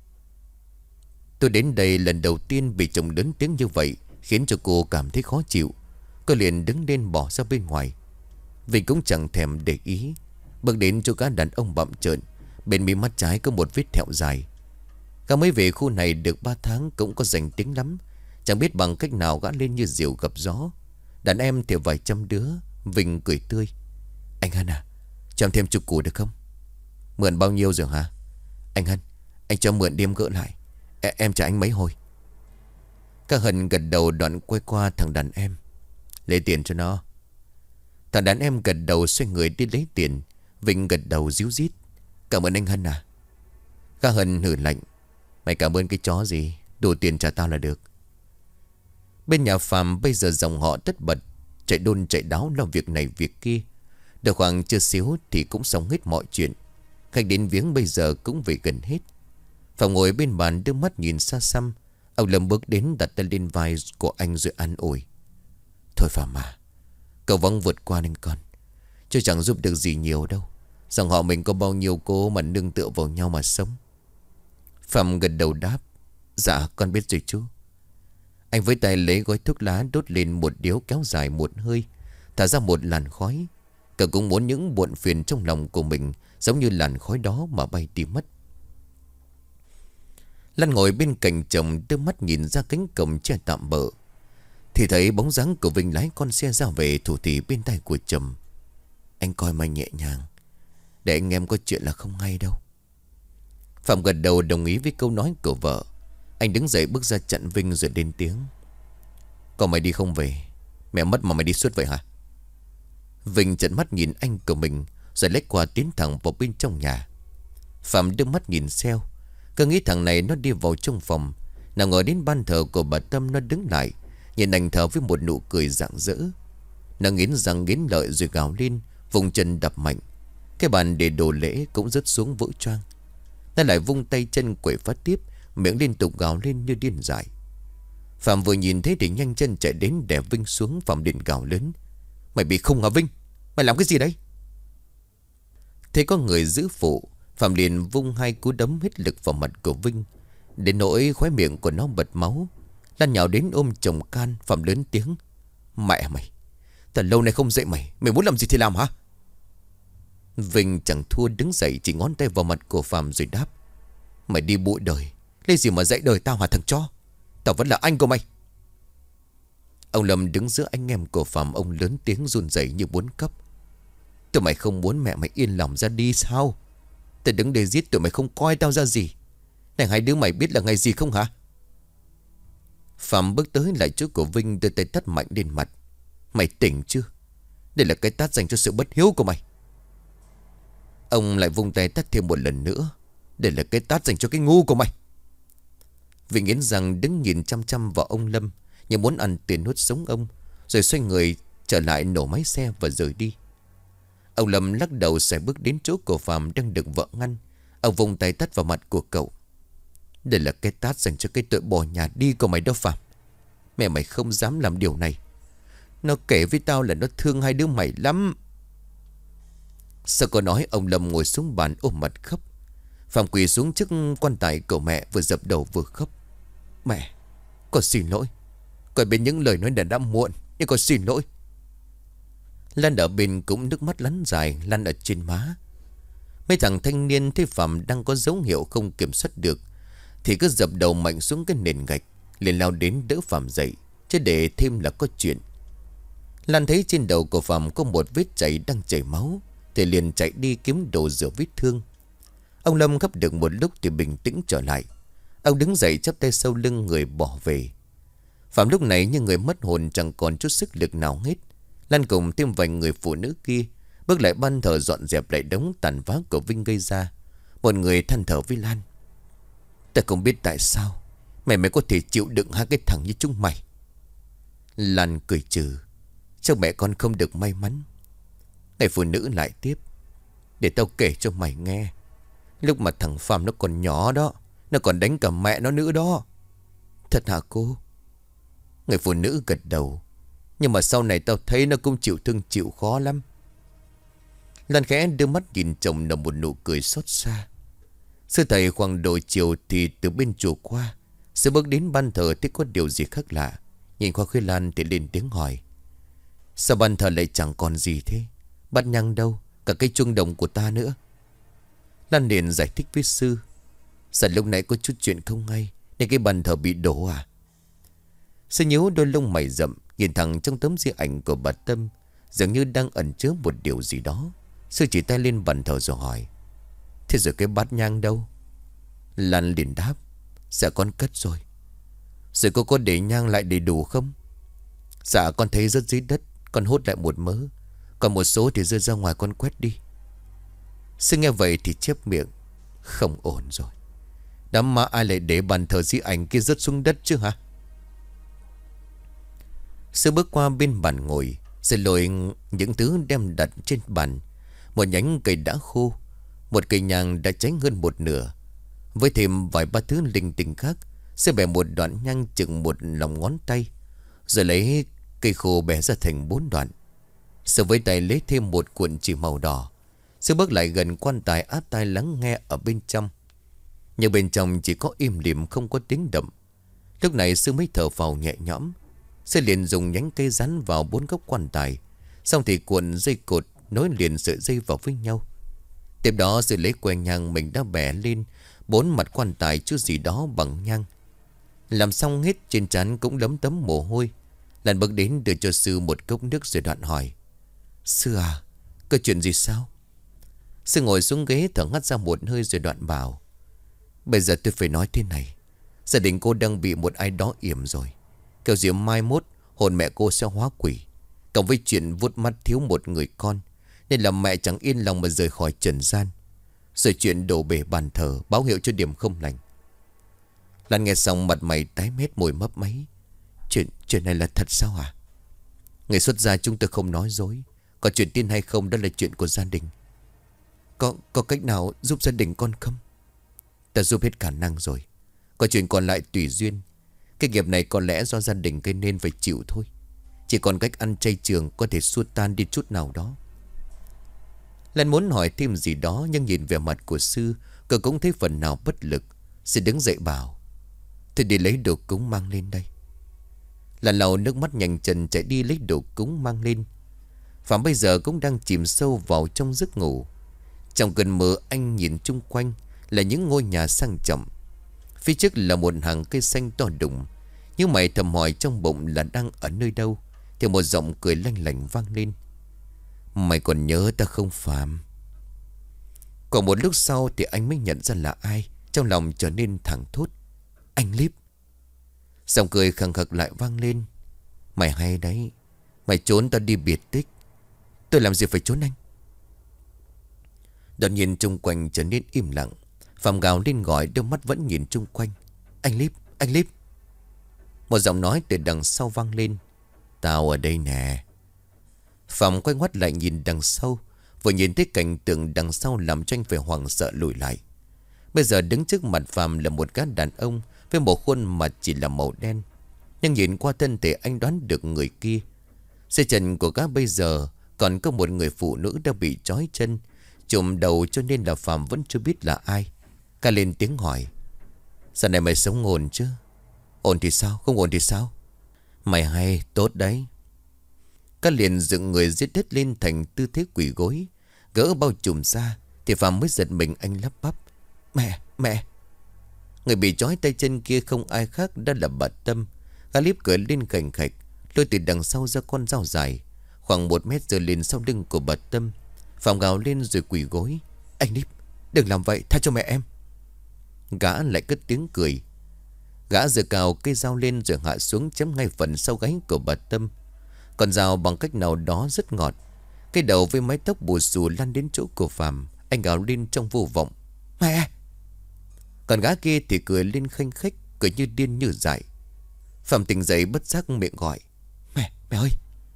Tôi đến đây lần đầu tiên bị chồng lớn tiếng như vậy, khiến cho cô cảm thấy khó chịu. Cô liền đứng lên bỏ ra bên ngoài. Vì cũng chẳng thèm để ý, bước đến chỗ gã đàn ông bặm trợn. Bên mí mắt trái có một vết thẹo dài. Gã mới về khu này được 3 tháng cũng có danh tiếng lắm. Chẳng biết bằng cách nào gã lên như diều gặp gió. Đàn em thì vài trăm đứa. Vinh cười tươi: "Anh Hân à, cho em thêm chục củ được không?" "Mượn bao nhiêu rồi hả?" "Anh Hân, anh cho mượn đêm gỡ lại. Em trả anh mấy hồi." Các Hân gật đầu đoạn quay qua thằng đàn em: "Lấy tiền cho nó." Thằng đàn em gật đầu xoay người đi lấy tiền. Vinh gật đầu díu dít: "Cảm ơn anh Hân à." Các Hân hừ lạnh: "Mày cảm ơn cái chó gì, đủ tiền trả tao là được." Bên nhà Phạm bây giờ dòng họ tất bật. chạy đôn chạy đáo làm việc này việc kia. Được khoảng chưa xíu thì cũng xong hết mọi chuyện. Khách đến viếng bây giờ cũng về gần hết. Phạm ngồi bên bàn đưa mắt nhìn xa xăm. Ông Lâm bước đến đặt tay lên vai của anh rồi an ủi. Thôi Phạm à, cậu vắng vượt qua nên con, chứ chẳng giúp được gì nhiều đâu. Dòng họ mình có bao nhiêu cô mà nương tựa vào nhau mà sống. Phạm gật đầu đáp. Dạ con biết rồi chú. Anh với tay lấy gói thuốc lá đốt lên một điếu kéo dài một hơi, thả ra một làn khói. Cậu cũng muốn những buồn phiền trong lòng của mình giống như làn khói đó mà bay đi mất. Lan ngồi bên cạnh chồng đưa mắt nhìn ra cánh cổng che tạm bợ, thì thấy bóng dáng của Vinh lái con xe ra về thủ thỉ bên tay của chồng. Anh coi mà nhẹ nhàng, để anh em có chuyện là không hay đâu. Phạm gật đầu đồng ý với câu nói của vợ. Anh đứng dậy bước ra chặn Vinh rồi lên tiếng. Còn mày đi không về, mẹ mất mà mày đi suốt vậy hả? Vinh trợn mắt nhìn anh của mình rồi lách qua tiến thẳng vào bên trong nhà. Phạm đưa mắt nhìn xeo, cứ nghĩ thằng này nó đi vào trong phòng. Nào ngờ đến ban thờ của bà Tâm nó đứng lại, nhìn anh thờ với một nụ cười rạng rỡ. Nó nghiến răng nghiến lợi rồi gào lên, vùng chân đập mạnh. Cái bàn để đồ lễ cũng rớt xuống vỡ choang. Nó lại vung tay chân quậy phát tiếp, miệng liên tục gào lên như điên dại. Phạm vừa nhìn thấy thì nhanh chân chạy đến đè Vinh xuống. Phạm điện gào lớn. Mày bị khùng hả Vinh? Mày làm cái gì đấy? Thế có người giữ phụ, Phạm liền vung hai cú đấm hết lực vào mặt của Vinh, đến nỗi khóe miệng của nó bật máu. Lan nhào đến ôm chồng can. Phạm lớn tiếng. Mẹ mày, từ lâu nay không dậy mày, mày muốn làm gì thì làm hả? Vinh chẳng thua đứng dậy, chỉ ngón tay vào mặt của Phạm rồi đáp. Mày đi bụi đời, lấy gì mà dạy đời tao hả thằng chó? Tao vẫn là anh của mày. Ông Lâm đứng giữa anh em của Phạm. Ông lớn tiếng run rẩy như muốn cấp. Tụi mày không muốn mẹ mày yên lòng ra đi sao? Tao đứng để giết tụi mày không coi tao ra gì. Này hai đứa mày biết là ngày gì không hả? Phạm bước tới lại chỗ của Vinh, đưa tay tát mạnh lên mặt. Mày tỉnh chưa? Đây là cái tát dành cho sự bất hiếu của mày. Ông lại vung tay tát thêm một lần nữa. Đây là cái tát dành cho cái ngu của mày. Vinh nghiến răng đứng nhìn chăm chăm vào ông Lâm, như muốn ăn tiền nuốt sống ông, rồi xoay người trở lại nổ máy xe và rời đi. Ông Lâm lắc đầu xài bước đến chỗ của Phạm đang được vợ ngăn. Ông vung tay tát vào mặt của cậu. Đây là cái tát dành cho cái tội bỏ nhà đi của mày đó Phạm. Mẹ mày không dám làm điều này. Nó kể với tao là nó thương hai đứa mày lắm. Sao có nói, ông Lâm ngồi xuống bàn ôm mặt khóc. Phạm quỳ xuống trước quan tài của mẹ, vừa dập đầu vừa khóc. Mẹ, con xin lỗi. Con biết những lời nói đã muộn, nhưng con xin lỗi. Lan ở bên cũng nước mắt lăn dài lăn ở trên má. Mấy thằng thanh niên thấy Phạm đang có dấu hiệu không kiểm soát được thì cứ dập đầu mạnh xuống cái nền gạch, liền lao đến đỡ Phạm dậy, chứ để thêm là có chuyện. Lan thấy trên đầu của Phạm có một vết chảy đang chảy máu thì liền chạy đi kiếm đồ rửa vết thương. Ông Lâm gấp được một lúc thì bình tĩnh trở lại. Ông đứng dậy chắp tay sau lưng người bỏ về. Phạm lúc này như người mất hồn, chẳng còn chút sức lực nào hết. Lan cùng thêm vài người phụ nữ kia bước lại ban thờ dọn dẹp lại đống tàn phá của Vinh gây ra. Một người than thở với Lan. Ta không biết tại sao mày mới có thể chịu đựng hai cái thằng như chúng mày. Lan cười trừ. Chắc mẹ con không được may mắn. Người phụ nữ lại tiếp. Để tao kể cho mày nghe. Lúc mà thằng Phạm nó còn nhỏ đó, nó còn đánh cả mẹ nó nữa đó. Thật hả cô? Người phụ nữ gật đầu. Nhưng mà sau này tao thấy nó cũng chịu thương chịu khó lắm. Lan khẽ đưa mắt nhìn chồng nở một nụ cười xót xa. Sư thầy khoảng độ chiều thì từ bên chùa qua. Sư bước đến ban thờ thấy có điều gì khác lạ. Nhìn qua Khuyên Lan thì lên tiếng hỏi. Sao ban thờ lại chẳng còn gì thế? Bát nhang đâu? Cả cái chuông đồng của ta nữa. Lan liền giải thích với sư. Sao lúc nãy có chút chuyện không hay nên cái bàn thờ bị đổ à? Sư nhíu đôi lông mày rậm, nhìn thẳng trong tấm di ảnh của bà Tâm, dường như đang ẩn chứa một điều gì đó. Sư chỉ tay lên bàn thờ rồi hỏi. Thế rồi cái bát nhang đâu? Lan liền đáp. Dạ con cất rồi. Rồi cô có để nhang lại đầy đủ không? Dạ con thấy rất dưới đất, con hốt lại một mớ. Còn một số thì rơi ra ngoài con quét đi. Sư nghe vậy thì chép miệng. Không ổn rồi. Đám ma ai lại để bàn thờ di ảnh kia rớt xuống đất chứ hả? Sư bước qua bên bàn ngồi, Rồi lôi những thứ đem đặt trên bàn. Một nhánh cây đã khô, một cây nhang đã cháy hơn một nửa, với thêm vài ba thứ linh tinh khác. Sẽ bẻ một đoạn nhang chừng một lòng ngón tay, rồi lấy cây khô bẻ ra thành 4 đoạn. Rồi với tay lấy thêm một cuộn chỉ màu đỏ. Sư bước lại gần quan tài, áp tai lắng nghe ở bên trong. Nhưng bên trong chỉ có im lìm, không có tiếng động. Lúc này sư mới thở phào nhẹ nhõm. Sư liền dùng nhánh cây dán vào 4 góc quan tài, xong thì cuộn dây cột nối liền sợi dây vào với nhau. Tiếp đó sư lấy que nhang mình đã bẻ lên 4 mặt quan tài chút gì đó bằng nhang. Làm xong hết, trên trán cũng lấm tấm mồ hôi. Lần bước đến đưa cho sư một cốc nước rồi đoạn hỏi: Sư à, có chuyện gì sao? Sư ngồi xuống ghế thở hắt ra một hơi rồi đoạn bảo: Bây giờ tôi phải nói thế này. Gia đình cô đang bị một ai đó yểm rồi. Kẻo gì mai mốt hồn mẹ cô sẽ hóa quỷ, cộng với chuyện vuốt mắt thiếu một người con, nên là mẹ chẳng yên lòng mà rời khỏi trần gian. Rồi chuyện đổ bể bàn thờ báo hiệu cho điểm không lành. Lan nghe xong mặt mày tái mét, môi mấp máy. Chuyện này là thật sao hả? Người xuất gia chúng tôi không nói dối. Còn chuyện tin hay không đó là chuyện của gia đình. Có cách nào giúp gia đình con không? Ta giúp hết khả năng rồi. Còn chuyện còn lại tùy duyên. Cái nghiệp này có lẽ do gia đình gây nên phải chịu thôi. Chỉ còn cách ăn chay trường có thể xua tan đi chút nào đó. Lan muốn hỏi thêm gì đó, nhưng nhìn vẻ mặt của sư, cậu cũng thấy phần nào bất lực. Sư đứng dậy bảo: Thôi đi lấy đồ cúng mang lên đây. Lan lau nước mắt nhanh chân chạy đi lấy đồ cúng mang lên. Phạm bây giờ cũng đang chìm sâu vào trong giấc ngủ. Trong cơn mơ anh nhìn chung quanh là những ngôi nhà sang trọng. Phía trước là một hàng cây xanh to đùng. Nhưng mày thầm hỏi trong bụng là đang ở nơi đâu, thì một giọng cười lanh lảnh vang lên: Mày còn nhớ ta không Phạm? Còn một lúc sau thì anh mới nhận ra là ai. Trong lòng trở nên thẳng thốt: Anh Líp. Giọng cười khẳng khặc lại vang lên: Mày hay đấy. Mày trốn tao đi biệt tích. Tôi làm gì phải trốn anh? Đột nhiên chung quanh trở nên im lặng. Phạm gào lên gọi, đôi mắt vẫn nhìn chung quanh: Anh Líp, anh Líp. Một giọng nói từ đằng sau vang lên: Tao ở đây nè. Phạm quay ngoắt lại nhìn đằng sau. Vừa nhìn thấy cảnh tượng đằng sau làm cho anh phải hoảng sợ lùi lại. Bây giờ đứng trước mặt Phạm là một gã đàn ông với một khuôn mặt chỉ là màu đen. Nhưng nhìn qua thân thể anh đoán được người kia. Dưới chân của gã bây giờ còn có một người phụ nữ đã bị trói chân, trùm đầu, cho nên là Phạm vẫn chưa biết là ai. Ca lên tiếng hỏi: Giờ này mày sống ổn chứ? Ổn thì sao, không ổn thì sao? Mày hay, tốt đấy. Ca liền dựng người giết hết lên thành tư thế quỳ gối. Gỡ bao trùm ra thì Phạm mới giật mình, anh lắp bắp: Mẹ. Người bị trói tay chân kia không ai khác đó là bà Tâm. Gã Líp cười lên khành khạch, lôi từ đằng sau ra con dao dài khoảng 1 mét giơ lên sau lưng của bà Tâm. Phạm gào lên rồi quỳ gối: Anh Líp, đừng làm vậy, tha cho mẹ em. Gã lại cất tiếng cười. Gã giơ cao cây dao lên rồi hạ xuống chém ngay phần sau gáy của bà Tâm. Con dao bằng cách nào đó rất ngọt. Cái đầu với mái tóc bù xù lan đến chỗ của Phạm. Anh gào lên trong vô vọng: Mẹ! Còn gã kia thì cười lên khanh khách, cười như điên như dại. Phạm tỉnh dậy bất giác miệng gọi: Mẹ ơi!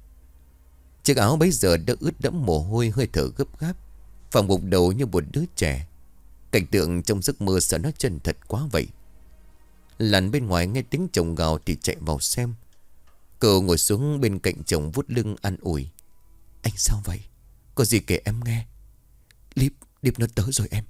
Chiếc áo bấy giờ đã ướt đẫm mồ hôi, hơi thở gấp gáp. Phạm gục đầu như một đứa trẻ. Cảnh tượng trong giấc mơ sợ nó chân thật quá vậy. Lan bên ngoài nghe tiếng chồng gào thì chạy vào xem. Cậu ngồi xuống bên cạnh chồng vuốt lưng an ủi: Anh sao vậy? Có gì kể em nghe. Líp nó tới rồi em.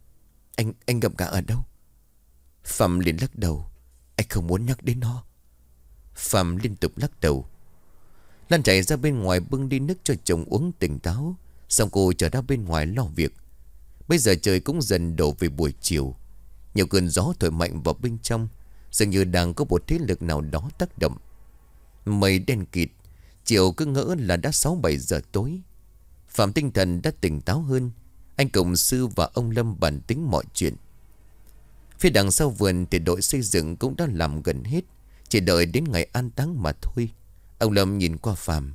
Anh gặp gã ở đâu? Phạm liền lắc đầu: Anh không muốn nhắc đến nó. Phạm liên tục lắc đầu. Lan chạy ra bên ngoài bưng đi nước cho chồng uống tỉnh táo. Xong cô trở ra bên ngoài lo việc. Bây giờ trời cũng dần đổ về buổi chiều. Nhiều cơn gió thổi mạnh vào bên trong, dường như đang có một thế lực nào đó tác động. Mây đen kịt. Chiều cứ ngỡ là đã 6-7 giờ tối. Phạm tinh thần đã tỉnh táo hơn. Anh cùng sư và ông Lâm bàn tính mọi chuyện. Phía đằng sau vườn thì đội xây dựng cũng đã làm gần hết, chỉ đợi đến ngày an táng mà thôi. Ông Lâm nhìn qua Phạm: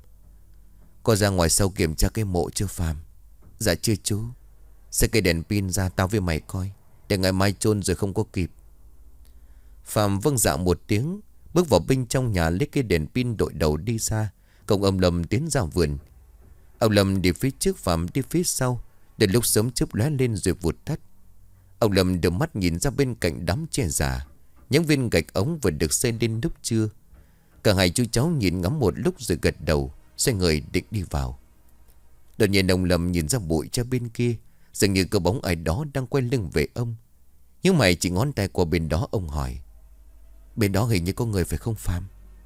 Có ra ngoài sau kiểm tra cái mộ chưa Phạm? Dạ chưa chú. Xách cây đèn pin ra tao với mày coi, để ngày mai chôn rồi không có kịp. Phạm vâng dạ một tiếng, bước vào bên trong nhà lấy cây đèn pin đội đầu đi ra. Cùng ông Lâm tiến ra vườn. Ông Lâm đi phía trước, Phạm đi phía sau. Đến lúc sớm chớp lóe lên rồi vụt tắt. Ông Lâm đưa mắt nhìn ra bên cạnh đám tre già. Những viên gạch ống vừa được xây lên lúc trưa. Cả hai chú cháu nhìn ngắm một lúc rồi gật đầu, xoay người định đi vào. Đột nhiên ông Lâm nhìn ra bụi tre bên kia, dường như có bóng ai đó đang quay lưng về ông. Nhưng mày chỉ ngón tay qua bên đó. Ông hỏi: bên đó hình như có người phải không Phạm?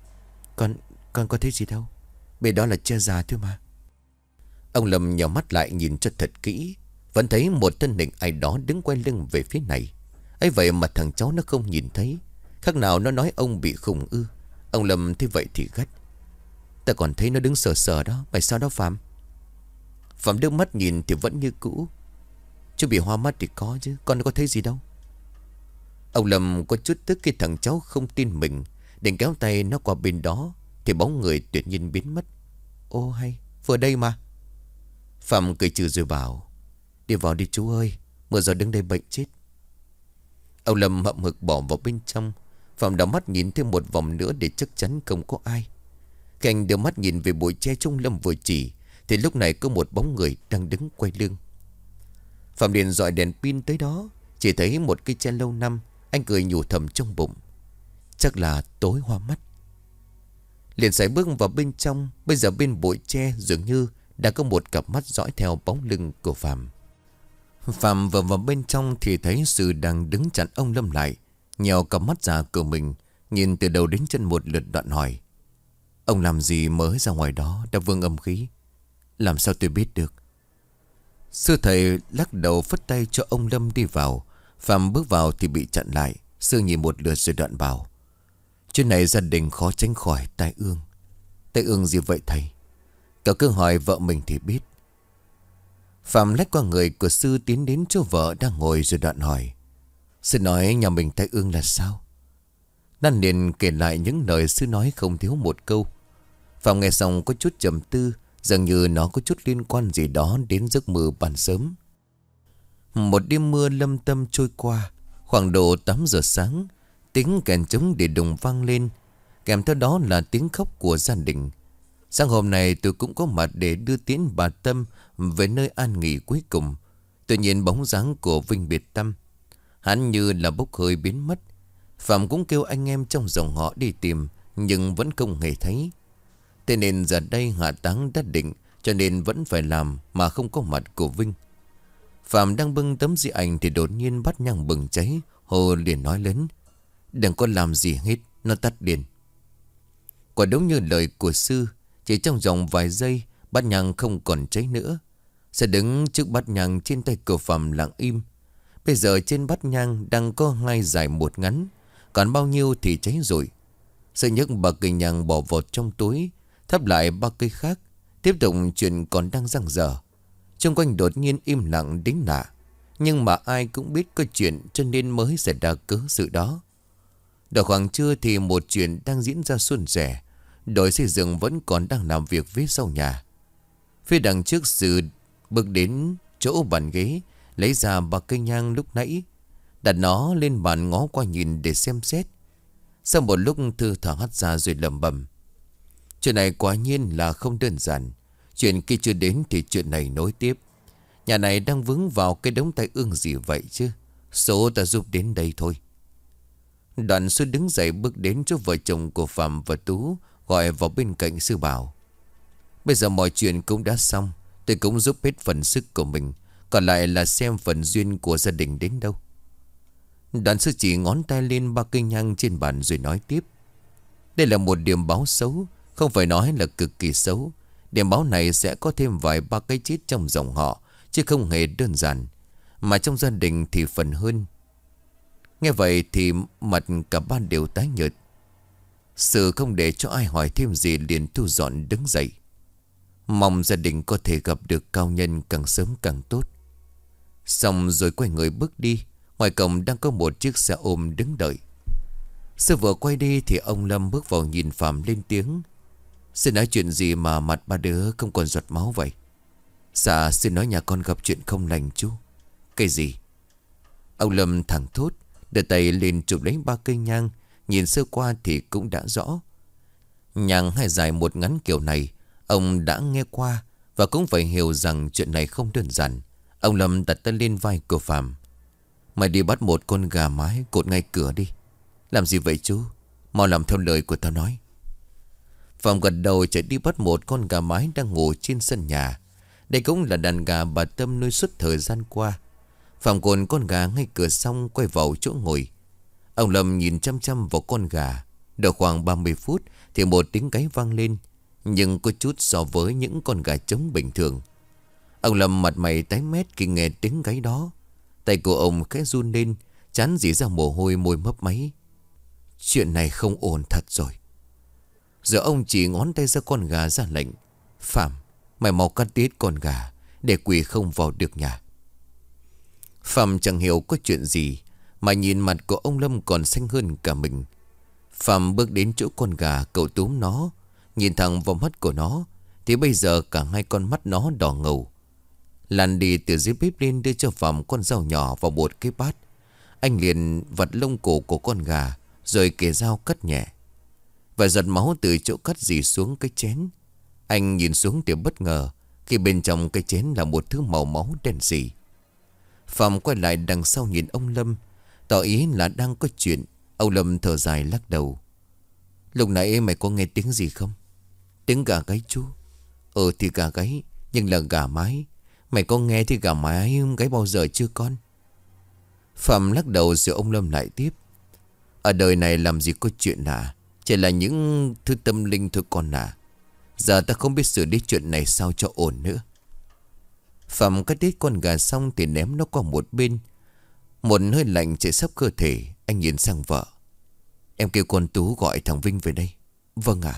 Con có thấy gì đâu. Bên đó là tre già thôi mà. Ông Lâm nhào mắt lại nhìn cho thật kỹ, vẫn thấy một thân hình ai đó đứng quay lưng về phía này. Ấy vậy mà thằng cháu nó không nhìn thấy. Khác nào nó nói ông bị khùng ư. Ông Lâm thấy vậy thì gắt: ta còn thấy nó đứng sờ sờ đó. Mày sao đó Phạm? Phạm đưa mắt nhìn thì vẫn như cũ: chú bị hoa mắt thì có chứ, con có thấy gì đâu. Ông Lâm có chút tức khi thằng cháu không tin mình, định kéo tay nó qua bên đó thì bóng người tuyệt nhiên biến mất. Ô hay, vừa đây mà. Phạm cười trừ rồi bảo: đi vào đi chú ơi, mưa gió đứng đây bệnh chết. Ông Lâm hậm hực bỏ vào bên trong. Phạm đảo mắt nhìn thêm một vòng nữa để chắc chắn không có ai. Khi anh đưa mắt nhìn về bụi tre Trung Lâm vừa chỉ thì lúc này có một bóng người đang đứng quay lưng. Phạm liền dọi đèn pin tới đó, chỉ thấy một cây tre lâu năm. Anh cười nhủ thầm trong bụng: chắc là tối hoa mắt. Liền sải bước vào bên trong. Bây giờ bên bụi tre dường như đã có một cặp mắt dõi theo bóng lưng của Phạm. Phạm vừa vào bên trong thì thấy Sư đang đứng chặn ông Lâm lại, nhèo cặp mắt già của mình, nhìn từ đầu đến chân một lượt đoạn hỏi: ông làm gì mới ra ngoài đó đã vương âm khí? Làm sao tôi biết được? Sư thầy lắc đầu phất tay cho ông Lâm đi vào. Phạm bước vào thì bị chặn lại. Sư nhìn một lượt rồi đoạn bảo: chuyện này gia đình khó tránh khỏi tai ương. Tai ương gì vậy thầy? Cậu cứ hỏi vợ mình thì biết. Phạm lách qua người của Sư tiến đến chỗ vợ đang ngồi rồi đoạn hỏi: Sư nói nhà mình tai ương là sao? Đan liền kể lại những lời Sư nói không thiếu một câu. Phạm nghe xong có chút trầm tư, dường như nó có chút liên quan gì đó đến giấc mơ ban sớm. Một đêm mưa lâm tâm trôi qua. Khoảng độ 8 giờ sáng, tiếng kèn trống để đùng vang lên, kèm theo đó là tiếng khóc của gia đình. Sáng hôm nay tôi cũng có mặt để đưa tiễn bà Tâm về nơi an nghỉ cuối cùng. Tuy nhiên bóng dáng của Vinh biệt tâm, hắn như là bốc hơi biến mất. Phạm cũng kêu anh em trong dòng họ đi tìm, nhưng vẫn không hề thấy. Thế nên giờ đây hạ táng đã định, cho nên vẫn phải làm mà không có mặt của Vinh. Phạm đang bưng tấm di ảnh thì đột nhiên bát nhang bừng cháy. Hồ liền nói lớn: đừng có làm gì hết, nó tắt điện. Quả đúng như lời của Sư, chỉ trong vòng vài giây bát nhang không còn cháy nữa. Sẽ đứng trước bát nhang trên tay của Phạm lặng im. Bây giờ trên bát nhang đang có 2 dài 1 ngắn, còn bao nhiêu thì cháy rồi. Sẽ nhấc 3 cây nhang bỏ vào trong túi, thắp lại 3 cây khác, tiếp tục chuyện còn đang dang dở. Xung quanh đột nhiên im lặng đến lạ. Nhưng mà ai cũng biết có chuyện cho nên mới xảy ra cớ sự đó.到khoảng trưa thì một chuyện đang diễn ra suôn sẻ. Đội xây dựng vẫn còn đang làm việc phía sau nhà. Phía đằng trước Sư bước đến chỗ bàn ghế, lấy ra 3 cây nhang lúc nãy, đặt nó lên bàn ngó qua nhìn để xem xét. Sau một lúc Thư thở hắt ra rồi lẩm bẩm: chuyện này quả nhiên là không đơn giản. Chuyện kia chưa đến thì chuyện này nối tiếp. Nhà này đang vướng vào cái đống tai ương gì vậy chứ? Số ta giúp đến đây thôi. Đoạn Sư đứng dậy bước đến chỗ vợ chồng của Phạm và Tú, gọi vào bên cạnh Sư bảo: bây giờ mọi chuyện cũng đã xong, tôi cũng giúp hết phần sức của mình, còn lại là xem phần duyên của gia đình đến đâu. Đoạn Sư chỉ ngón tay lên 3 cây nhang trên bàn rồi nói tiếp: đây là một điểm báo xấu, không phải nói là cực kỳ xấu. Điểm báo này sẽ có thêm vài 3 cái chết trong dòng họ, chứ không hề đơn giản. Mà trong gia đình thì phần hơn. Nghe vậy thì mặt cả ba đều tái nhợt. Sự không để cho ai hỏi thêm gì liền thu dọn đứng dậy. Mong gia đình có thể gặp được cao nhân càng sớm càng tốt. Xong rồi quay người bước đi. Ngoài cổng đang có một chiếc xe ôm đứng đợi. Sư vừa quay đi thì ông Lâm bước vào nhìn Phạm lên tiếng: sư nói chuyện gì mà mặt ba đứa không còn giọt máu vậy? Dạ sư nói nhà con gặp chuyện không lành chú. Cái gì? Ông Lâm thẳng thốt, đưa tay lên chụp lấy 3 cây nhang. Nhìn sơ qua thì cũng đã rõ. Nhàng hay dài một ngắn kiểu này ông đã nghe qua, và cũng phải hiểu rằng chuyện này không đơn giản. Ông Lâm đặt tay lên vai của Phạm. Mày đi bắt một con gà mái cột ngay cửa đi. Làm gì vậy chú? Mau làm theo lời của tao nói. Phạm gật đầu chạy đi bắt một con gà mái đang ngủ trên sân nhà. Đây cũng là đàn gà bà Tâm nuôi suốt thời gian qua. Phạm cột con gà ngay cửa xong quay vào chỗ ngồi. Ông Lâm nhìn chăm chăm vào con gà. Đợi khoảng 30 phút thì một tiếng gáy vang lên, nhưng có chút so với những con gà trống bình thường. Ông Lâm mặt mày tái mét khi nghe tiếng gáy đó. Tay của ông khẽ run lên, trán rỉ ra mồ hôi, môi mấp máy. Chuyện này không ổn thật rồi. Giờ ông chỉ ngón tay ra con gà ra lệnh. Phạm, mày mau cắt tiết con gà để quỷ không vào được nhà. Phạm chẳng hiểu có chuyện gì mà nhìn mặt của ông Lâm còn xanh hơn cả mình. Phạm bước đến chỗ con gà, cậu túm nó, nhìn thẳng vào mắt của nó, thì bây giờ cả hai con mắt nó đỏ ngầu. Lan đi từ dưới bếp lên đưa cho Phạm con dao nhỏ vào một cái bát. Anh liền vặt lông cổ của con gà, rồi kề dao cắt nhẹ. Và giọt máu từ chỗ cắt rỉ xuống cái chén. Anh nhìn xuống thì bất ngờ khi bên trong cái chén là một thứ màu máu đen sì. Phạm quay lại đằng sau nhìn ông Lâm, tỏ ý là đang có chuyện. Ông Lâm thở dài lắc đầu. Lúc nãy mày có nghe tiếng gì không? Tiếng gà gáy chú. Thì gà gáy, nhưng là gà mái. Mày có nghe thì gà mái gáy bao giờ chưa con? Phạm lắc đầu rồi ông Lâm lại tiếp. Ở đời này làm gì có chuyện lạ, chỉ là những thứ tâm linh thôi con à. Giờ ta không biết xử lý chuyện này sao cho ổn nữa. Phạm cắt đít con gà xong thì ném nó qua một bên. Một hơi lạnh chạy khắp cơ thể. Anh nhìn sang vợ. Em kêu con Tú gọi thằng Vinh về đây. Vâng ạ.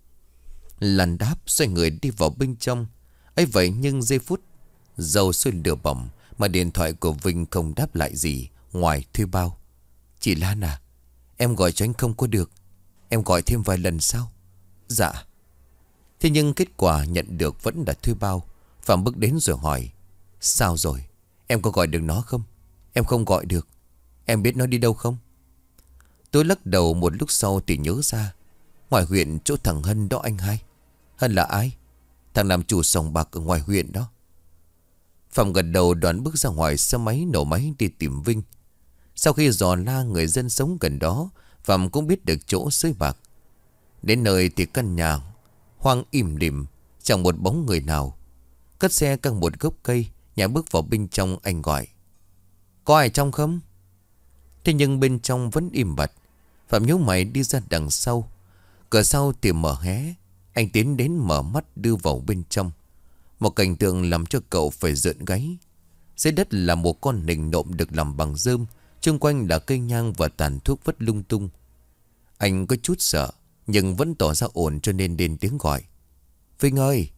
Lan đáp xoay người đi vào bên trong. Ấy vậy nhưng giây phút dầu sôi lửa bỏng mà điện thoại của Vinh không đáp lại gì ngoài thuê bao. Chị Lan à, em gọi cho anh không có được. Em gọi thêm vài lần sau. Dạ. Thế nhưng kết quả nhận được vẫn là thuê bao. Phạm bước đến rồi hỏi. Sao rồi? Em có gọi được nó không? Em không gọi được. Em biết nó đi đâu không? Tôi lắc đầu một lúc sau thì nhớ ra. Ngoài huyện chỗ thằng Hân đó anh hai. Hân là ai? Thằng làm chủ sòng bạc ở ngoài huyện đó. Phạm gật đầu đoán bước ra ngoài xe máy nổ máy đi tìm Vinh. Sau khi dò la người dân sống gần đó, Phạm cũng biết được chỗ sới bạc. Đến nơi thì căn nhà hoang im lìm, chẳng một bóng người nào. Cất xe căng một gốc cây, nhà bước vào bên trong anh gọi. Có ai trong không? Thế nhưng bên trong vẫn im bặt. Phạm nhíu mày đi ra đằng sau. Cửa sau thì mở hé. Anh tiến đến mở mắt đưa vào bên trong. Một cảnh tượng làm cho cậu phải rợn gáy. Dưới đất là một con nình nộm được làm bằng rơm. Xung quanh là cây nhang và tàn thuốc vất lung tung. Anh có chút sợ, nhưng vẫn tỏ ra ổn cho nên đến tiếng gọi. Vinh ơi!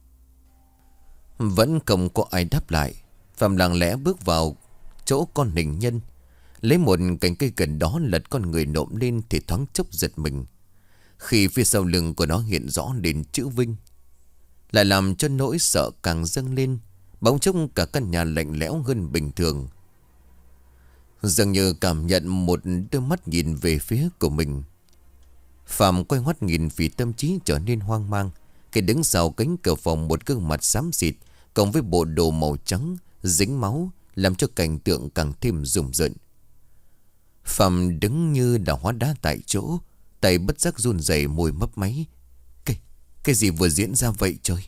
Vẫn không có ai đáp lại. Phạm lặng lẽ bước vào chỗ con hình nhân. Lấy một cành cây gần đó lật con người nộm lên thì thoáng chốc giật mình. Khi phía sau lưng của nó hiện rõ đến chữ Vinh. Lại làm cho nỗi sợ càng dâng lên. Bỗng chốc cả căn nhà lạnh lẽo hơn bình thường. Dường như cảm nhận một đôi mắt nhìn về phía của mình. Phạm quay ngoắt nhìn vì tâm trí trở nên hoang mang. Khi đứng sau cánh cửa phòng một gương mặt xám xịt, cộng với bộ đồ màu trắng dính máu, làm cho cảnh tượng càng thêm rùng rợn. Phạm đứng như đã hóa đá tại chỗ, tay bất giác run rẩy, môi mấp máy. Cái gì vừa diễn ra vậy trời?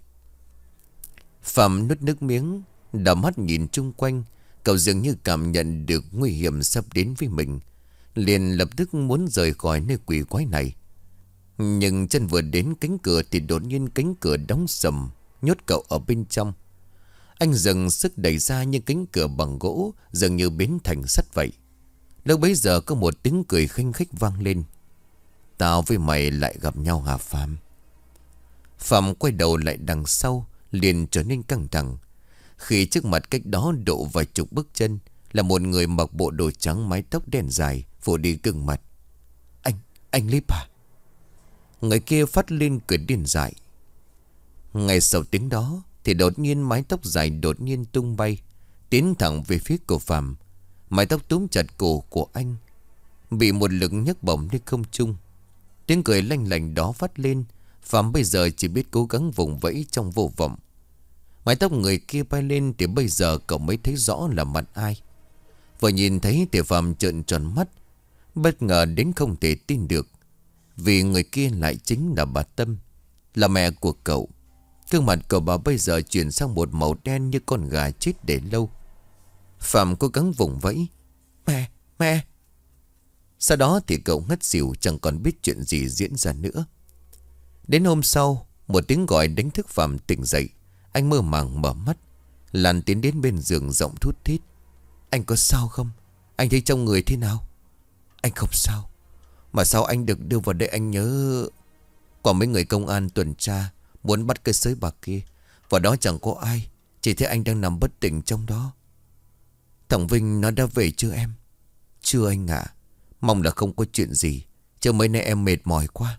Phạm nuốt nước miếng, đảo mắt nhìn chung quanh. Cậu dường như cảm nhận được nguy hiểm sắp đến với mình, liền lập tức muốn rời khỏi nơi quỷ quái này. Nhưng chân vừa đến cánh cửa thì đột nhiên cánh cửa đóng sầm, nhốt cậu ở bên trong. Anh dừng sức đẩy ra nhưng cánh cửa bằng gỗ dường như biến thành sắt vậy. Lúc bấy giờ có một tiếng cười khinh khích vang lên. Tao với mày lại gặp nhau hả Phạm? Phạm quay đầu lại đằng sau, liền trở nên căng thẳng. Khi trước mặt cách đó độ vài chục bước chân là một người mặc bộ đồ trắng, mái tóc đen dài, phủ đi gương mặt. Anh Líp à? Người kia phát lên cười điên dại. Ngay sau tiếng đó thì đột nhiên mái tóc dài đột nhiên tung bay, tiến thẳng về phía của Phạm. Mái tóc túm chặt cổ của anh, bị một lực nhấc bổng lên không trung. Tiếng cười lanh lảnh đó phát lên, Phạm bây giờ chỉ biết cố gắng vùng vẫy trong vô vọng. Mái tóc người kia bay lên thì bây giờ cậu mới thấy rõ là mặt ai. Vừa nhìn thấy thì Phạm trợn tròn mắt, bất ngờ đến không thể tin được. Vì người kia lại chính là bà Tâm, là mẹ của cậu. Gương mặt cậu bà bây giờ chuyển sang một màu đen như con gà chết để lâu. Phạm cố gắng vùng vẫy. Mẹ. Sau đó thì cậu ngất xỉu, chẳng còn biết chuyện gì diễn ra nữa. Đến hôm sau, một tiếng gọi đánh thức Phạm tỉnh dậy. Anh mơ màng mở mắt. Lan tiến đến bên giường giọng thút thít. Anh có sao không? Anh thấy trong người thế nào? Anh không sao. Mà sao anh được đưa vào đây anh nhớ? Có mấy người công an tuần tra muốn bắt cái sới bạc kia. Và đó chẳng có ai, chỉ thấy anh đang nằm bất tỉnh trong đó. Thằng Vinh nó đã về chưa em? Chưa anh ạ. Mong là không có chuyện gì, chứ mấy nay em mệt mỏi quá.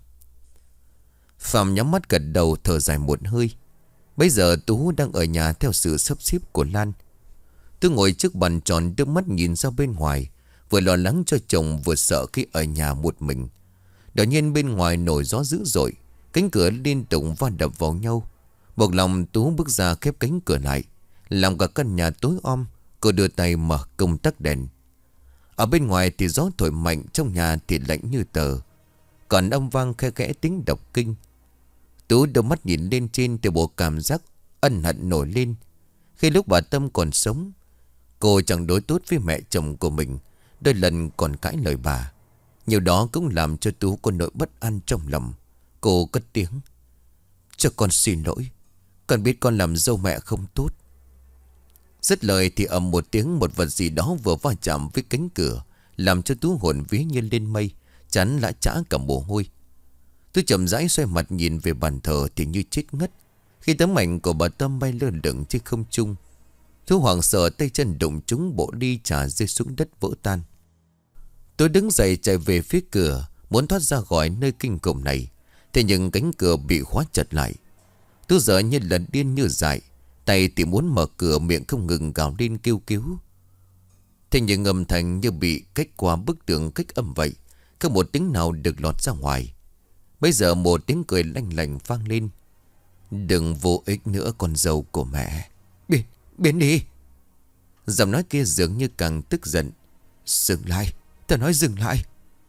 Phạm nhắm mắt gật đầu thở dài một hơi. Bây giờ Tú đang ở nhà theo sự sắp xếp của Lan. Tú ngồi trước bàn tròn đưa mắt nhìn ra bên ngoài, vừa lo lắng cho chồng vừa sợ khi ở nhà một mình. Đột nhiên bên ngoài nổi gió dữ dội, cánh cửa liên tục va đập vào nhau. Buộc lòng Tú bước ra khép cánh cửa lại. Làm cả căn nhà tối om, cô đưa tay mở công tắc đèn. Ở bên ngoài thì gió thổi mạnh, trong nhà thì lạnh như tờ. Còn âm vang khe khẽ tiếng đọc kinh. Tú đôi mắt nhìn lên trên thì bộ cảm giác ân hận nổi lên. Khi lúc bà Tâm còn sống, cô chẳng đối tốt với mẹ chồng của mình, đôi lần còn cãi lời bà. Nhiều đó cũng làm cho Tú có nỗi bất an trong lòng. Cô cất tiếng. Cho con xin lỗi. Con biết con làm dâu mẹ không tốt. Dứt lời thì ầm một tiếng, một vật gì đó vừa va chạm với cánh cửa, làm cho Tú hồn vía như lên mây, chán lã chã cả mồ hôi. Tú chậm rãi xoay mặt nhìn về bàn thờ thì như chết ngất, khi tấm ảnh của bà Tâm bay lơ lửng trên không trung. Tú hoảng sợ, tay chân đụng trúng bộ ly trà rơi xuống đất vỡ tan. Tôi đứng dậy chạy về phía cửa, muốn thoát ra khỏi nơi kinh khủng này. Thế nhưng cánh cửa bị khóa chặt lại. Tú giờ như là điên như dại, tay thì muốn mở cửa, miệng không ngừng gào lên kêu cứu. Thế nhưng âm thanh như bị cách qua bức tường cách âm vậy, không một tiếng nào được lọt ra ngoài. Bây giờ một tiếng cười lanh lành vang lên. Đừng vô ích nữa con dâu của mẹ. Biến đi. Giọng nói kia dường như càng tức giận. Dừng lại, ta nói dừng lại.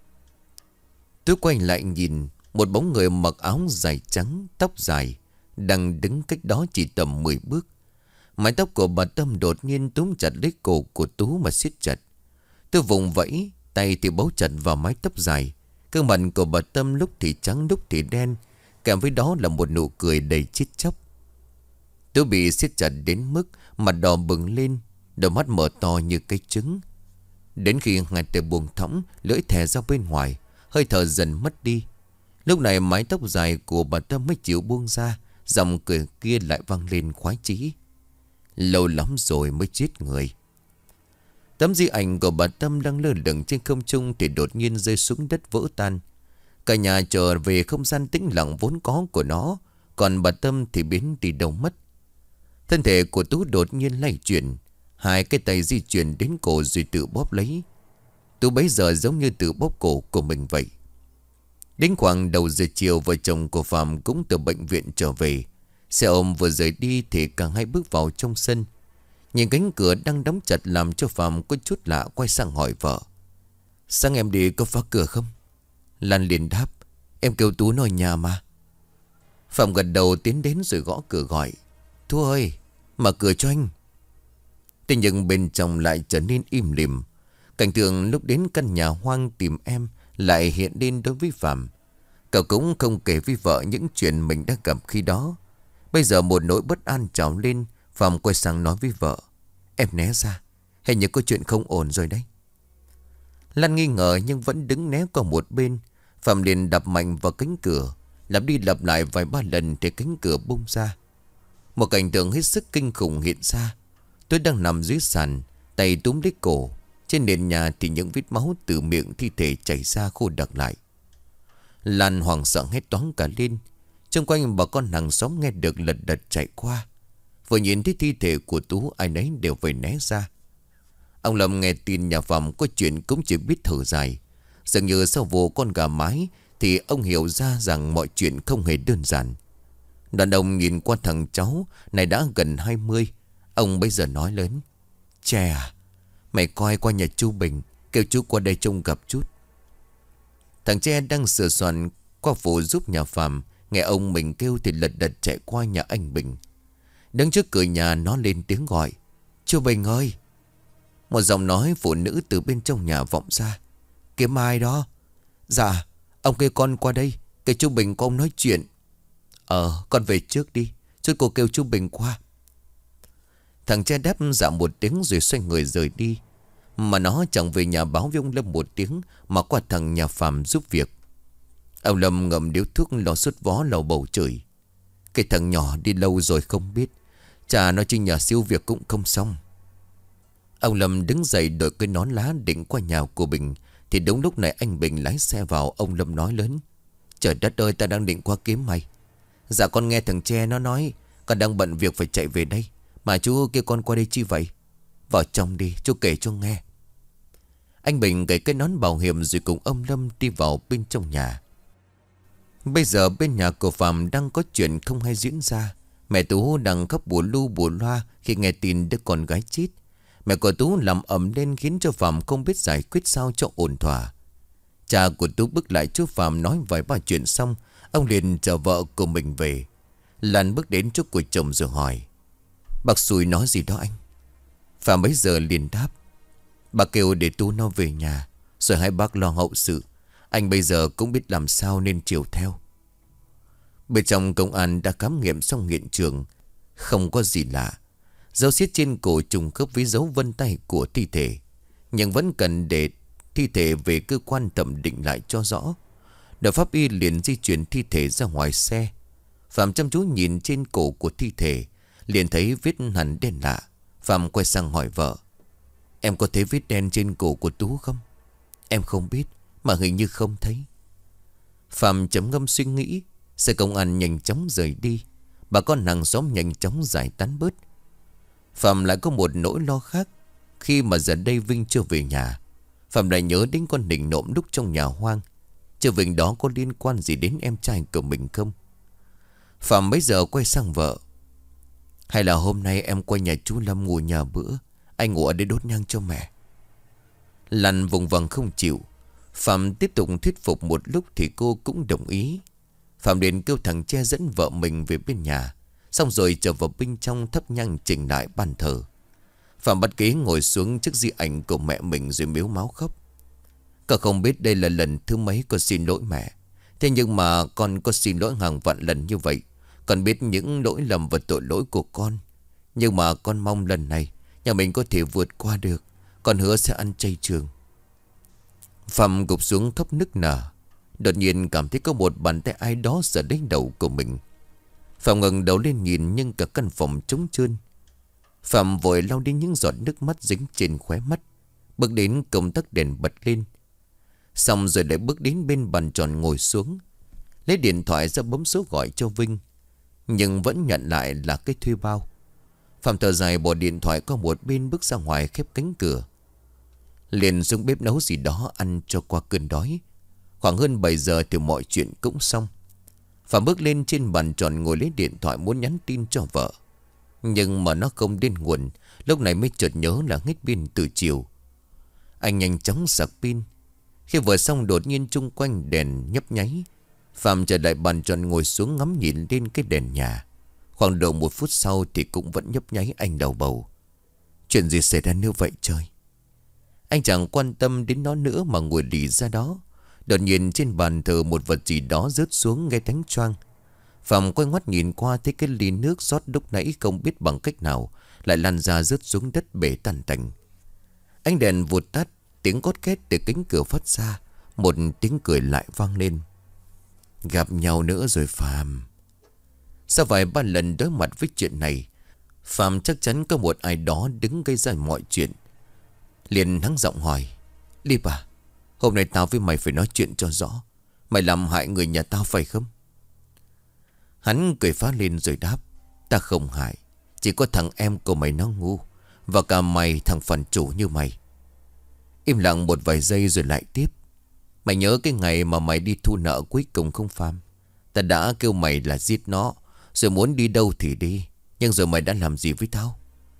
Tôi quay lại nhìn một bóng người mặc áo dài trắng, tóc dài, đang đứng cách đó chỉ tầm 10 bước. Mái tóc của bà Tâm đột nhiên túm chặt lấy cổ của Tú mà siết chặt. Tôi vùng vẫy, tay thì bấu chặt vào mái tóc dài. Gương mặt của bà Tâm lúc thì trắng lúc thì đen, kèm với đó là một nụ cười đầy chết chóc. Tú bị siết chặt đến mức mặt đỏ bừng lên, đôi mắt mở to như cái trứng. Đến khi hai tay buông thõng, lưỡi thè ra bên ngoài, hơi thở dần mất đi. Lúc này mái tóc dài của bà Tâm mới chịu buông ra, giọng cười kia lại vang lên khoái chí. Lâu lắm rồi mới chết người. Tấm di ảnh của bà Tâm đang lơ lửng trên không trung thì đột nhiên rơi xuống đất vỡ tan. Cả nhà trở về không gian tĩnh lặng vốn có của nó, còn bà Tâm thì biến đi đâu mất. Thân thể của Tú đột nhiên lay chuyển, hai cái tay di chuyển đến cổ rồi tự bóp lấy. Tú bấy giờ giống như tự bóp cổ của mình vậy. Đến khoảng đầu giờ chiều, vợ chồng của Phạm cũng từ bệnh viện trở về. Xe ôm vừa rời đi thì cả hai bước vào trong sân. Nhìn cánh cửa đang đóng chặt làm cho Phạm có chút lạ, quay sang hỏi vợ. Sáng em đi có phá cửa không? Lan liền đáp. Em kêu Tú nói nhà mà. Phạm gật đầu tiến đến rồi gõ cửa gọi. Tú ơi, mở cửa cho anh. Thế nhưng bên trong lại trở nên im lìm. Cảnh tượng lúc đến căn nhà hoang tìm em lại hiện lên đối với Phạm. Cậu cũng không kể với vợ những chuyện mình đã gặp khi đó. Bây giờ một nỗi bất an trào lên. Phạm quay sang nói với vợ. Em né ra, hình như có chuyện không ổn rồi đấy. Lan nghi ngờ nhưng vẫn đứng né qua một bên. Phạm liền đập mạnh vào cánh cửa, lặp đi lặp lại vài ba lần thì cánh cửa bung ra. Một cảnh tượng hết sức kinh khủng hiện ra. Tôi đang nằm dưới sàn, tay túm lấy cổ. Trên nền nhà thì những vết máu từ miệng thi thể chảy ra khô đặc lại. Lan hoảng sợ hét toáng cả lên. Xung quanh bà con hàng xóm nghe được lật đật chạy qua. Vừa nhìn thấy thi thể của Tú, ai nấy đều phải né ra. Ông Lâm nghe tin nhà Phạm có chuyện cũng chỉ biết thở dài. Dường như sau vụ con gà mái thì ông hiểu ra rằng mọi chuyện không hề đơn giản. Đàn ông nhìn qua thằng cháu này đã gần 20. Ông bây giờ nói lớn: Tre à, mày coi qua nhà chú Bình, kêu chú qua đây trông gặp chút. Thằng Tre đang sửa soạn qua phụ giúp nhà Phạm, nghe ông mình kêu thì lật đật chạy qua nhà anh Bình. Đứng trước cửa nhà nó lên tiếng gọi: Chú Bình ơi! Một giọng nói phụ nữ từ bên trong nhà vọng ra: Kiếm ai đó? Dạ, ông kêu con qua đây, kêu chú Bình có ông nói chuyện. Con về trước đi, chứ cô kêu chú Bình qua. Thằng Tre đáp dạ một tiếng rồi xoay người rời đi. Mà nó chẳng về nhà báo với ông Lâm một tiếng, mà qua thằng nhà Phạm giúp việc. Ông Lâm ngậm điếu thuốc lo sút vó lầu bầu chửi: Cái thằng nhỏ đi lâu rồi không biết, chả nó chỉ nhờ siêu việc cũng không xong. Ông Lâm đứng dậy đội cái nón lá định qua nhà của Bình, thì đúng lúc này anh Bình lái xe vào. Ông Lâm nói lớn: Trời đất ơi, ta đang định qua kiếm mày. Dạ con nghe thằng Tre nó nói con đang bận việc phải chạy về đây, mà chú kêu con qua đây chi vậy? Vào trong đi, chú kể cho nghe. Anh Bình gầy cái nón bảo hiểm rồi cùng ông Lâm đi vào bên trong nhà. Bây giờ bên nhà của Phạm đang có chuyện không hay diễn ra. Mẹ Tú đang khóc bù lu bù loa khi nghe tin đứa con gái chết. Mẹ của Tú làm ầm lên khiến cho Phạm không biết giải quyết sao cho ổn thỏa. Cha của Tú bước lại chú Phạm nói vài ba chuyện xong, ông liền chờ vợ của mình về. Lan bước đến trước của chồng rồi hỏi: Bác Xui nói gì đó anh? Phạm bấy giờ liền đáp: Bà kêu để Tú nó về nhà, rồi hai bác lo hậu sự. Anh bây giờ cũng biết làm sao nên chiều theo. Bên trong công an đã khám nghiệm xong hiện trường, không có gì lạ. Dấu xiết trên cổ trùng khớp với dấu vân tay của thi thể, nhưng vẫn cần để thi thể về cơ quan thẩm định lại cho rõ. Đội pháp y liền di chuyển thi thể ra ngoài xe. Phạm chăm chú nhìn trên cổ của thi thể, liền thấy vết hằn đen lạ. Phạm quay sang hỏi vợ: Em có thấy vết đen trên cổ của Tú không? Em không biết, mà hình như không thấy. Phạm chấm ngâm suy nghĩ. Xe công an nhanh chóng rời đi. Bà con hàng xóm nhanh chóng giải tán bớt. Phạm lại có một nỗi lo khác. Khi mà giờ đây Vinh chưa về nhà, Phạm lại nhớ đến con Nịnh nộm lúc trong nhà hoang. Chứ Vinh đó có liên quan gì đến em trai của mình không? Phạm bây giờ quay sang vợ: Hay là hôm nay em qua nhà chú Lâm ngủ nhà bữa, anh ngủ ở đây đốt nhang cho mẹ. Lan vùng vằng không chịu. Phạm tiếp tục thuyết phục một lúc thì cô cũng đồng ý. Phạm liền kêu thằng Tre dẫn vợ mình về bên nhà, xong rồi trở vào bên trong thắp nhang chỉnh lại bàn thờ. Phạm bắt ghế ngồi xuống trước di ảnh của mẹ mình rồi mếu máo khóc: Con không biết đây là lần thứ mấy con xin lỗi mẹ. Thế nhưng mà con có xin lỗi hàng vạn lần như vậy. Con biết những lỗi lầm và tội lỗi của con, nhưng mà con mong lần này nhà mình có thể vượt qua được. Con hứa sẽ ăn chay trường. Phạm gục xuống khóc nức nở. Đột nhiên cảm thấy có một bàn tay ai đó sờ đến đầu của mình. Phạm ngẩng đầu lên nhìn, nhưng cả căn phòng trống trơn. Phạm vội lau đi những giọt nước mắt dính trên khóe mắt, bước đến công tắc đèn bật lên. Xong rồi lại bước đến bên bàn tròn ngồi xuống, lấy điện thoại ra bấm số gọi cho Vinh, nhưng vẫn nhận lại là cái thuê bao. Phạm thở dài bỏ điện thoại qua một bên, bước ra ngoài khép cánh cửa. Liền xuống bếp nấu gì đó ăn cho qua cơn đói. Khoảng hơn 7 giờ thì mọi chuyện cũng xong. Phạm bước lên trên bàn tròn ngồi lấy điện thoại muốn nhắn tin cho vợ, nhưng mà nó không đến nguồn. Lúc này mới chợt nhớ là hết pin từ chiều. Anh nhanh chóng sạc pin. Khi vừa xong đột nhiên chung quanh đèn nhấp nháy. Phạm trở lại bàn tròn ngồi xuống ngắm nhìn lên cái đèn nhà. Khoảng độ 1 phút sau thì cũng vẫn nhấp nháy. Anh đầu bầu: Chuyện gì xảy ra nữa vậy trời? Anh chẳng quan tâm đến nó nữa mà ngồi lì ra đó. Đột nhiên trên bàn thờ một vật gì đó rớt xuống nghe đánh choang. Phạm quay ngoắt nhìn qua thấy cái ly nước rót lúc nãy không biết bằng cách nào lại lăn ra rớt xuống đất bể tàn tành. Ánh đèn vụt tắt, tiếng cót két từ cánh cửa phát ra. Một tiếng cười lại vang lên: Gặp nhau nữa rồi Phạm. Sau vài ba lần đối mặt với chuyện này, Phạm chắc chắn có một ai đó đứng gây ra mọi chuyện. Liền hắng giọng hỏi: Líp à, hôm nay tao với mày phải nói chuyện cho rõ. Mày làm hại người nhà tao phải không? Hắn cười phá lên rồi đáp: Ta không hại, chỉ có thằng em của mày nó ngu, và cả mày thằng phản chủ như mày. Im lặng một vài giây rồi lại tiếp: Mày nhớ cái ngày mà mày đi thu nợ cuối cùng không Phạm? Ta đã kêu mày là giết nó, rồi muốn đi đâu thì đi. Nhưng rồi mày đã làm gì với tao?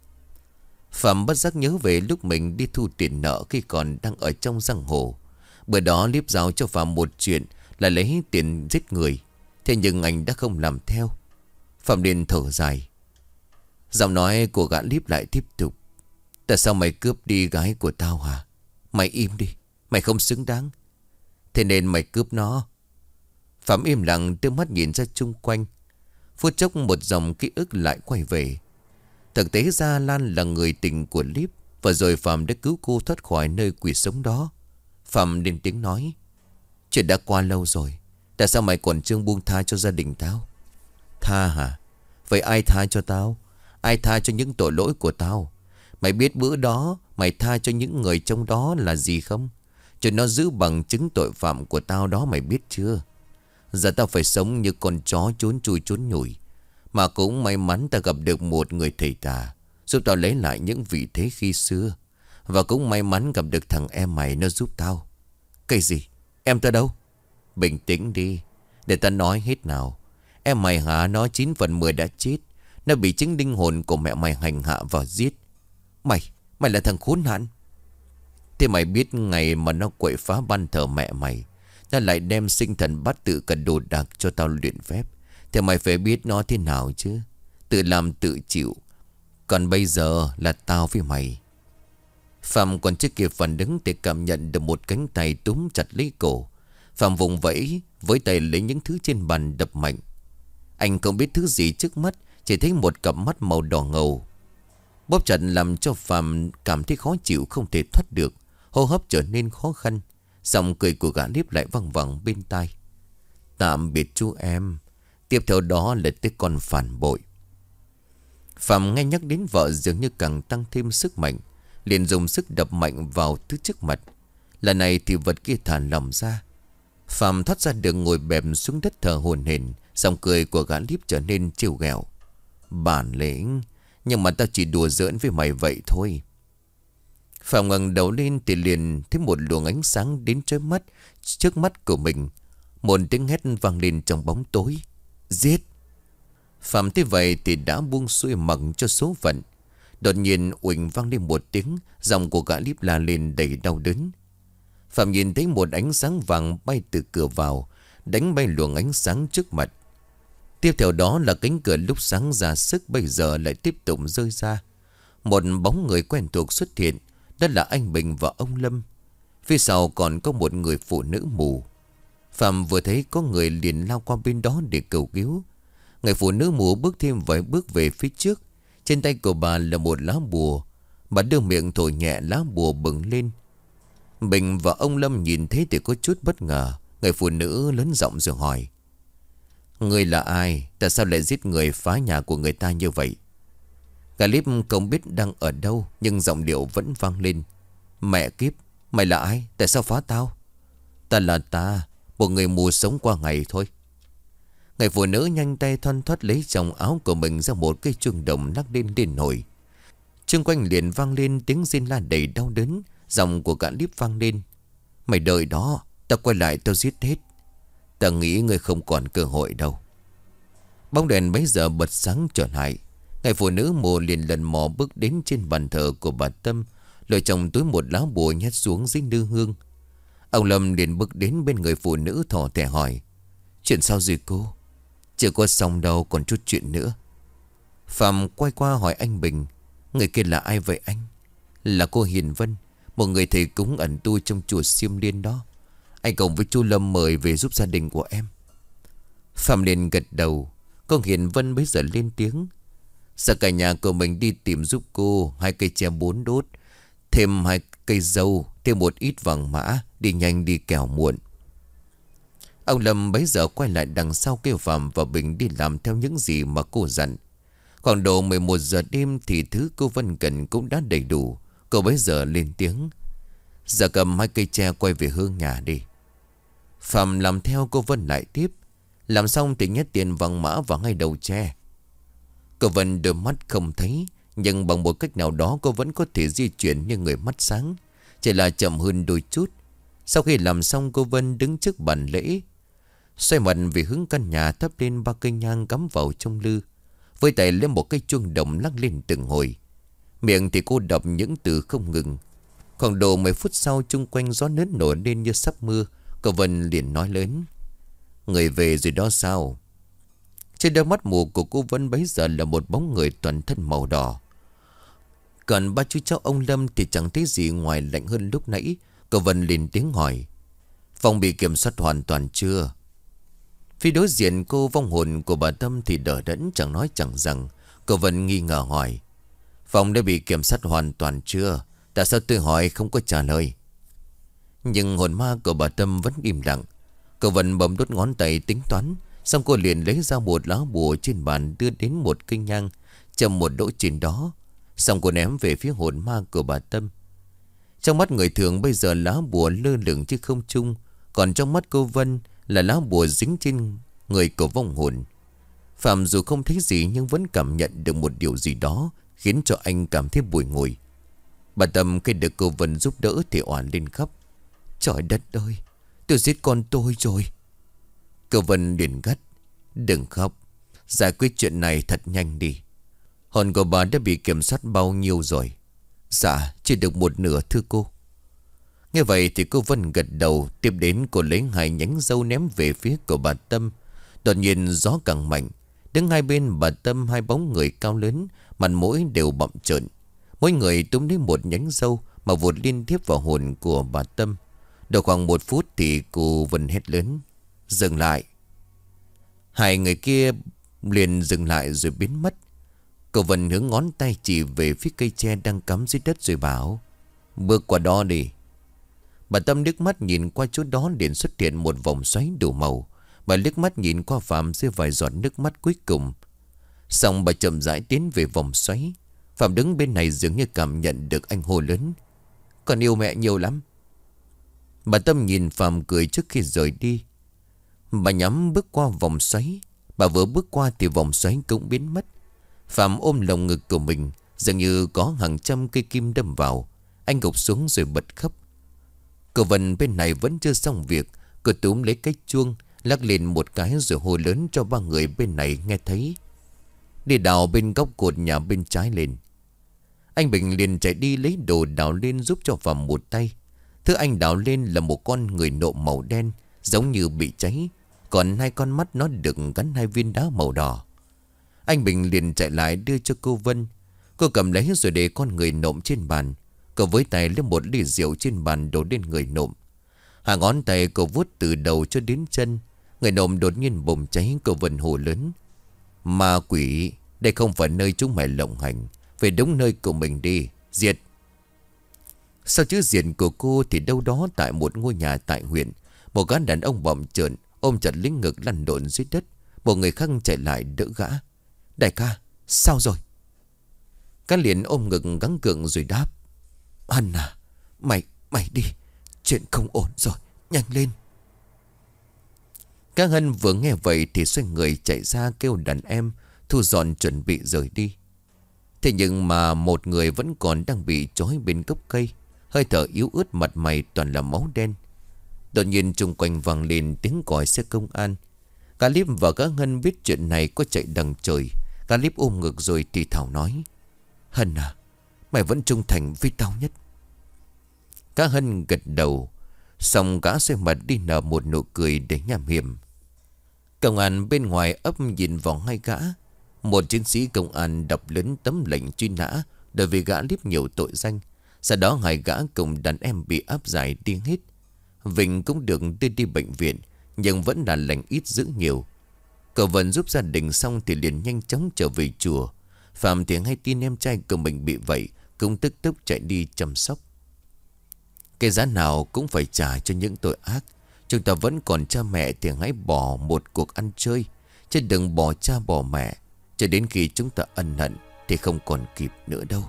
Phạm bất giác nhớ về lúc mình đi thu tiền nợ khi còn đang ở trong giang hồ. Bữa đó Liếp giao cho Phạm một chuyện là lấy tiền giết người. Thế nhưng anh đã không làm theo. Phạm liền thở dài. Giọng nói của gã Liếp lại tiếp tục. Tại sao mày cướp đi gái của tao hả? Mày im đi, mày không xứng đáng. Thế nên mày cướp nó. Phạm im lặng đưa mắt nhìn ra chung quanh. Phút chốc một dòng ký ức lại quay về. Thực tế ra Lan là người tình của Liếp. Và rồi Phạm đã cứu cô thoát khỏi nơi quỷ sống đó. Phạm lên tiếng nói. Chuyện đã qua lâu rồi. Tại sao mày còn chưa buông tha cho gia đình tao? Tha hả? Vậy ai tha cho tao? Ai tha cho những tội lỗi của tao? Mày biết bữa đó mày tha cho những người trong đó là gì không? Cho nó giữ bằng chứng tội phạm của tao đó, mày biết chưa? Giờ tao phải sống như con chó trốn chui trốn nhủi. Mà cũng may mắn ta gặp được một người thầy tà, giúp tao lấy lại những vị thế khi xưa. Và cũng may mắn gặp được thằng em mày, nó giúp tao. Cái gì? Em tao đâu? Bình tĩnh đi, để ta nói hết nào. Em mày hả? Nó 9 phần 10 đã chết. Nó bị chính linh hồn của mẹ mày hành hạ và giết. Mày là thằng khốn nạn. Thế mày biết ngày mà nó quậy phá ban thờ mẹ mày, nó lại đem sinh thần bát tự cả đồ đạc cho tao luyện phép. Thì mày phải biết nó thế nào chứ. Tự làm tự chịu. Còn bây giờ là tao với mày. Phạm còn chưa kịp phản ứng thì cảm nhận được một cánh tay túm chặt lấy cổ. Phạm vùng vẫy với tay lấy những thứ trên bàn đập mạnh. Anh không biết thứ gì trước mắt, chỉ thấy một cặp mắt màu đỏ ngầu bóp chặt làm cho Phạm cảm thấy khó chịu, không thể thoát được. Hô hấp trở nên khó khăn. Giọng cười của gã Liếp lại văng vẳng bên tai. Tạm biệt chú em. Tiếp theo đó là tới con phản bội. Phạm nghe nhắc đến vợ dường như càng tăng thêm sức mạnh, liền dùng sức đập mạnh vào thứ trước mặt. Lần này thì vật kia thả lỏng ra. Phạm thoát ra đường ngồi bẹp xuống đất thở hổn hển. Giọng cười của gã Liếp trở nên trêu ghẹo. Bản lĩnh, nhưng mà tao chỉ đùa giỡn với mày vậy thôi. Phạm ngẩng đầu lên thì liền thấy một luồng ánh sáng đến chói mắt trước mắt của mình. Một tiếng hét vang lên trong bóng tối. Giết! Phạm thấy vậy thì đã buông xuôi mặc cho số phận. Đột nhiên uỳnh vang lên một tiếng. Giọng của gã Liếp la lên đầy đau đớn. Phạm nhìn thấy một ánh sáng vàng bay từ cửa vào, đánh bay luồng ánh sáng trước mặt. Tiếp theo đó là cánh cửa lúc sáng ra sức bây giờ lại tiếp tục rơi ra. Một bóng người quen thuộc xuất hiện. Đó là anh Bình và ông Lâm. Phía sau còn có một người phụ nữ mù. Phạm vừa thấy có người liền lao qua bên đó để cầu cứu. Người phụ nữ mù bước thêm vài bước về phía trước. Trên tay của bà là một lá bùa. Bà đưa miệng thổi nhẹ lá bùa bừng lên. Bình và ông Lâm nhìn thấy thì có chút bất ngờ. Người phụ nữ lớn giọng rồi hỏi. Người là ai? Tại sao lại giết người, phá nhà của người ta như vậy? Gã Liếp không biết đang ở đâu, nhưng giọng điệu vẫn vang lên. Mẹ kiếp, mày là ai? Tại sao phá tao? Ta là ta, một người mù sống qua ngày thôi. Người phụ nữ nhanh tay thoăn thoắt lấy trong áo của mình ra một cây chuông đồng lắc lên liên hồi. Xung quanh liền vang lên tiếng rên la đầy đau đớn. Giọng của gã Liếp vang lên. Mày đợi đó, tao quay lại tao giết hết. Ta nghĩ ngươi không còn cơ hội đâu. Bóng đèn bấy giờ bật sáng trở lại. Người phụ nữ mù liền lần mò bước đến trên bàn thờ của bà Tâm, lôi trong túi một lá bùa nhét xuống dưới nư hương. Ông Lâm liền bước đến bên người phụ nữ thò thẻ hỏi. Chuyện sao rồi cô? Chưa có xong đâu, còn chút chuyện nữa. Phạm quay qua hỏi anh Bình. Người kia là ai vậy anh? Là cô Hiền Vân, một người thầy cúng ẩn tu trong chùa Xiêm Liên đó. Anh cùng với chú Lâm mời về giúp gia đình của em. Phạm liền gật đầu. Con Hiền Vân bấy giờ lên tiếng. Giờ cả nhà của mình đi tìm giúp cô 2 cây tre 4 đốt, thêm 2 cây dâu, thêm một ít vàng mã. Đi nhanh đi kẻo muộn. Ông Lâm bấy giờ quay lại đằng sau kêu Phạm và Bình đi làm theo những gì mà cô dặn. Khoảng độ 11 giờ đêm thì thứ cô Vân cần cũng đã đầy đủ. Cô bấy giờ lên tiếng. Giờ cầm 2 cây tre quay về hương nhà đi. Phạm làm theo cô Vân lại tiếp. Làm xong thì nhét tiền vàng mã vào ngay đầu tre. Cô Vân đôi mắt không thấy, nhưng bằng một cách nào đó cô vẫn có thể di chuyển như người mắt sáng, chỉ là chậm hơn đôi chút. Sau khi làm xong, cô Vân đứng trước bàn lễ, xoay mặt về hướng căn nhà, thắp lên 3 cây nhang cắm vào trong lư. Với tay lấy một cái chuông đồng lắc lên từng hồi. Miệng thì cô đọc những từ không ngừng. Khoảng độ 10 phút sau, chung quanh gió nứt nổi lên như sắp mưa. Cô Vân liền nói lớn: người về rồi đó sao? Trên đôi mắt mù của cô Vân bấy giờ là một bóng người toàn thân màu đỏ. Còn ba chú cháu ông Lâm thì chẳng thấy gì ngoài lạnh hơn lúc nãy. Cô Vân lên tiếng hỏi: phòng bị kiểm soát hoàn toàn chưa? Phía đối diện cô, vong hồn của bà Tâm thì đờ đẫn chẳng nói chẳng rằng. Cô Vân nghi ngờ hỏi: phòng đã bị kiểm soát hoàn toàn chưa? Tại sao tôi hỏi không có trả lời? Nhưng hồn ma của bà Tâm vẫn im lặng. Cô Vân bấm đốt ngón tay tính toán. Xong cô liền lấy ra một lá bùa trên bàn, đưa đến một cây nhang, châm một đỗ trên đó. Xong cô ném về phía hồn ma của bà Tâm. Trong mắt người thường bây giờ lá bùa lơ lửng trên không trung, còn trong mắt cô Vân là lá bùa dính trên người của vong hồn. Phạm dù không thấy gì nhưng vẫn cảm nhận được một điều gì đó khiến cho anh cảm thấy bùi ngùi. Bà Tâm khi được cô Vân giúp đỡ thì oán lên khóc: trời đất ơi, tôi giết con tôi rồi. Cô Vân liền gắt: đừng khóc, giải quyết chuyện này thật nhanh đi. Hồn của bà đã bị kiểm soát bao nhiêu rồi? Dạ chỉ được một nửa thưa cô. Nghe vậy thì cô Vân gật đầu. Tiếp đến cô lấy 2 nhánh dâu ném về phía của bà Tâm. Đột nhiên gió càng mạnh. Đứng hai bên bà Tâm 2 bóng người cao lớn, mặt mũi đều bặm trợn. Mỗi người túm lấy một nhánh dâu mà vụt liên tiếp vào hồn của bà Tâm. Được khoảng 1 phút thì cô Vân hét lớn: dừng lại. 2 người kia liền dừng lại rồi biến mất. Cô Vân hướng ngón tay chỉ về phía cây tre đang cắm dưới đất rồi bảo: bước qua đó đi. Bà Tâm nước mắt nhìn qua chỗ đó liền xuất hiện một vòng xoáy đủ màu. Bà liếc mắt nhìn qua Phạm rơi vài giọt nước mắt cuối cùng. Xong bà chậm rãi tiến về vòng xoáy. Phạm đứng bên này dường như cảm nhận được anh hô lớn: con yêu mẹ nhiều lắm. Bà Tâm nhìn Phạm cười trước khi rời đi. Bà nhắm bước qua vòng xoáy. Bà vừa bước qua thì vòng xoáy cũng biến mất. Phạm ôm lồng ngực của mình, dường như có hàng trăm cây kim đâm vào. Anh gục xuống rồi bật khóc. Cô Vân bên này vẫn chưa xong việc. Cô túm lấy cái chuông, lắc lên một cái rồi hô lớn cho 3 người bên này nghe thấy: đi đào bên góc cột nhà bên trái lên. Anh Bình liền chạy đi lấy đồ đào lên giúp cho Phạm một tay. Thứ anh đào lên là một con người nộm màu đen, giống như bị cháy. Còn 2 con mắt nó được gắn 2 viên đá màu đỏ. Anh Bình liền chạy lại đưa cho cô Vân. Cô cầm lấy rồi để con người nộm trên bàn. Cô với tay lấy một ly rượu trên bàn đổ lên người nộm. Hàng ngón tay cô vuốt từ đầu cho đến chân. Người nộm đột nhiên bùng cháy. Cô Vân hồ lớn: ma quỷ, đây không phải nơi chúng mày lộng hành. Về đúng nơi của mình đi, diệt. Sau chữ diệt của cô thì đâu đó tại một ngôi nhà tại huyện, một gã đàn ông bỏm trợn ôm chặt lính ngực lăn lộn dưới đất. Một người khác chạy lại đỡ gã: đại ca, sao rồi? Gã liền ôm ngực gắng gượng rồi đáp: Hân à, mày đi, chuyện không ổn rồi, nhanh lên. Các Hân vừa nghe vậy thì xoay người chạy ra kêu đàn em thu dọn chuẩn bị rời đi. Thế nhưng mà một người vẫn còn đang bị trói bên gốc cây, hơi thở yếu ớt, mặt mày toàn là máu đen. Đột nhiên chung quanh vang lên tiếng còi xe công an. Cả Líp và các Hân biết chuyện này có chạy đằng trời. Cả Líp ôm ngực rồi thì thào nói: Hân à, mày vẫn trung thành với tao nhất. Cả Hân gật đầu. Xong cả xoay mặt đi nở một nụ cười để nham hiểm. Công an bên ngoài ấp nhìn vào 2 gã. Một chiến sĩ công an đọc lớn tấm lệnh truy nã đối với gã Líp nhiều tội danh. Sau đó 2 gã cùng đàn em bị áp giải đi hết. Vịnh cũng được đưa đi bệnh viện, nhưng vẫn là lành ít dữ nhiều. Cậu Vân giúp gia đình xong thì liền nhanh chóng trở về chùa. Phạm thì hay tin em trai của mình bị vậy, cũng tức tốc chạy đi chăm sóc. Cái giá nào cũng phải trả cho những tội ác. Chúng ta vẫn còn cha mẹ thì hãy bỏ một cuộc ăn chơi, chứ đừng bỏ cha bỏ mẹ. Cho đến khi chúng ta ân hận thì không còn kịp nữa đâu.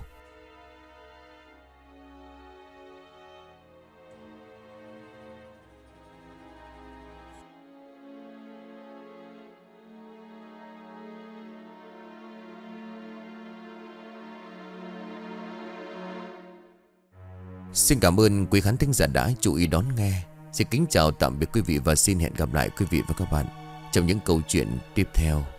Xin cảm ơn quý khán thính giả đã chú ý đón nghe. Xin kính chào tạm biệt quý vị và xin hẹn gặp lại quý vị và các bạn trong những câu chuyện tiếp theo.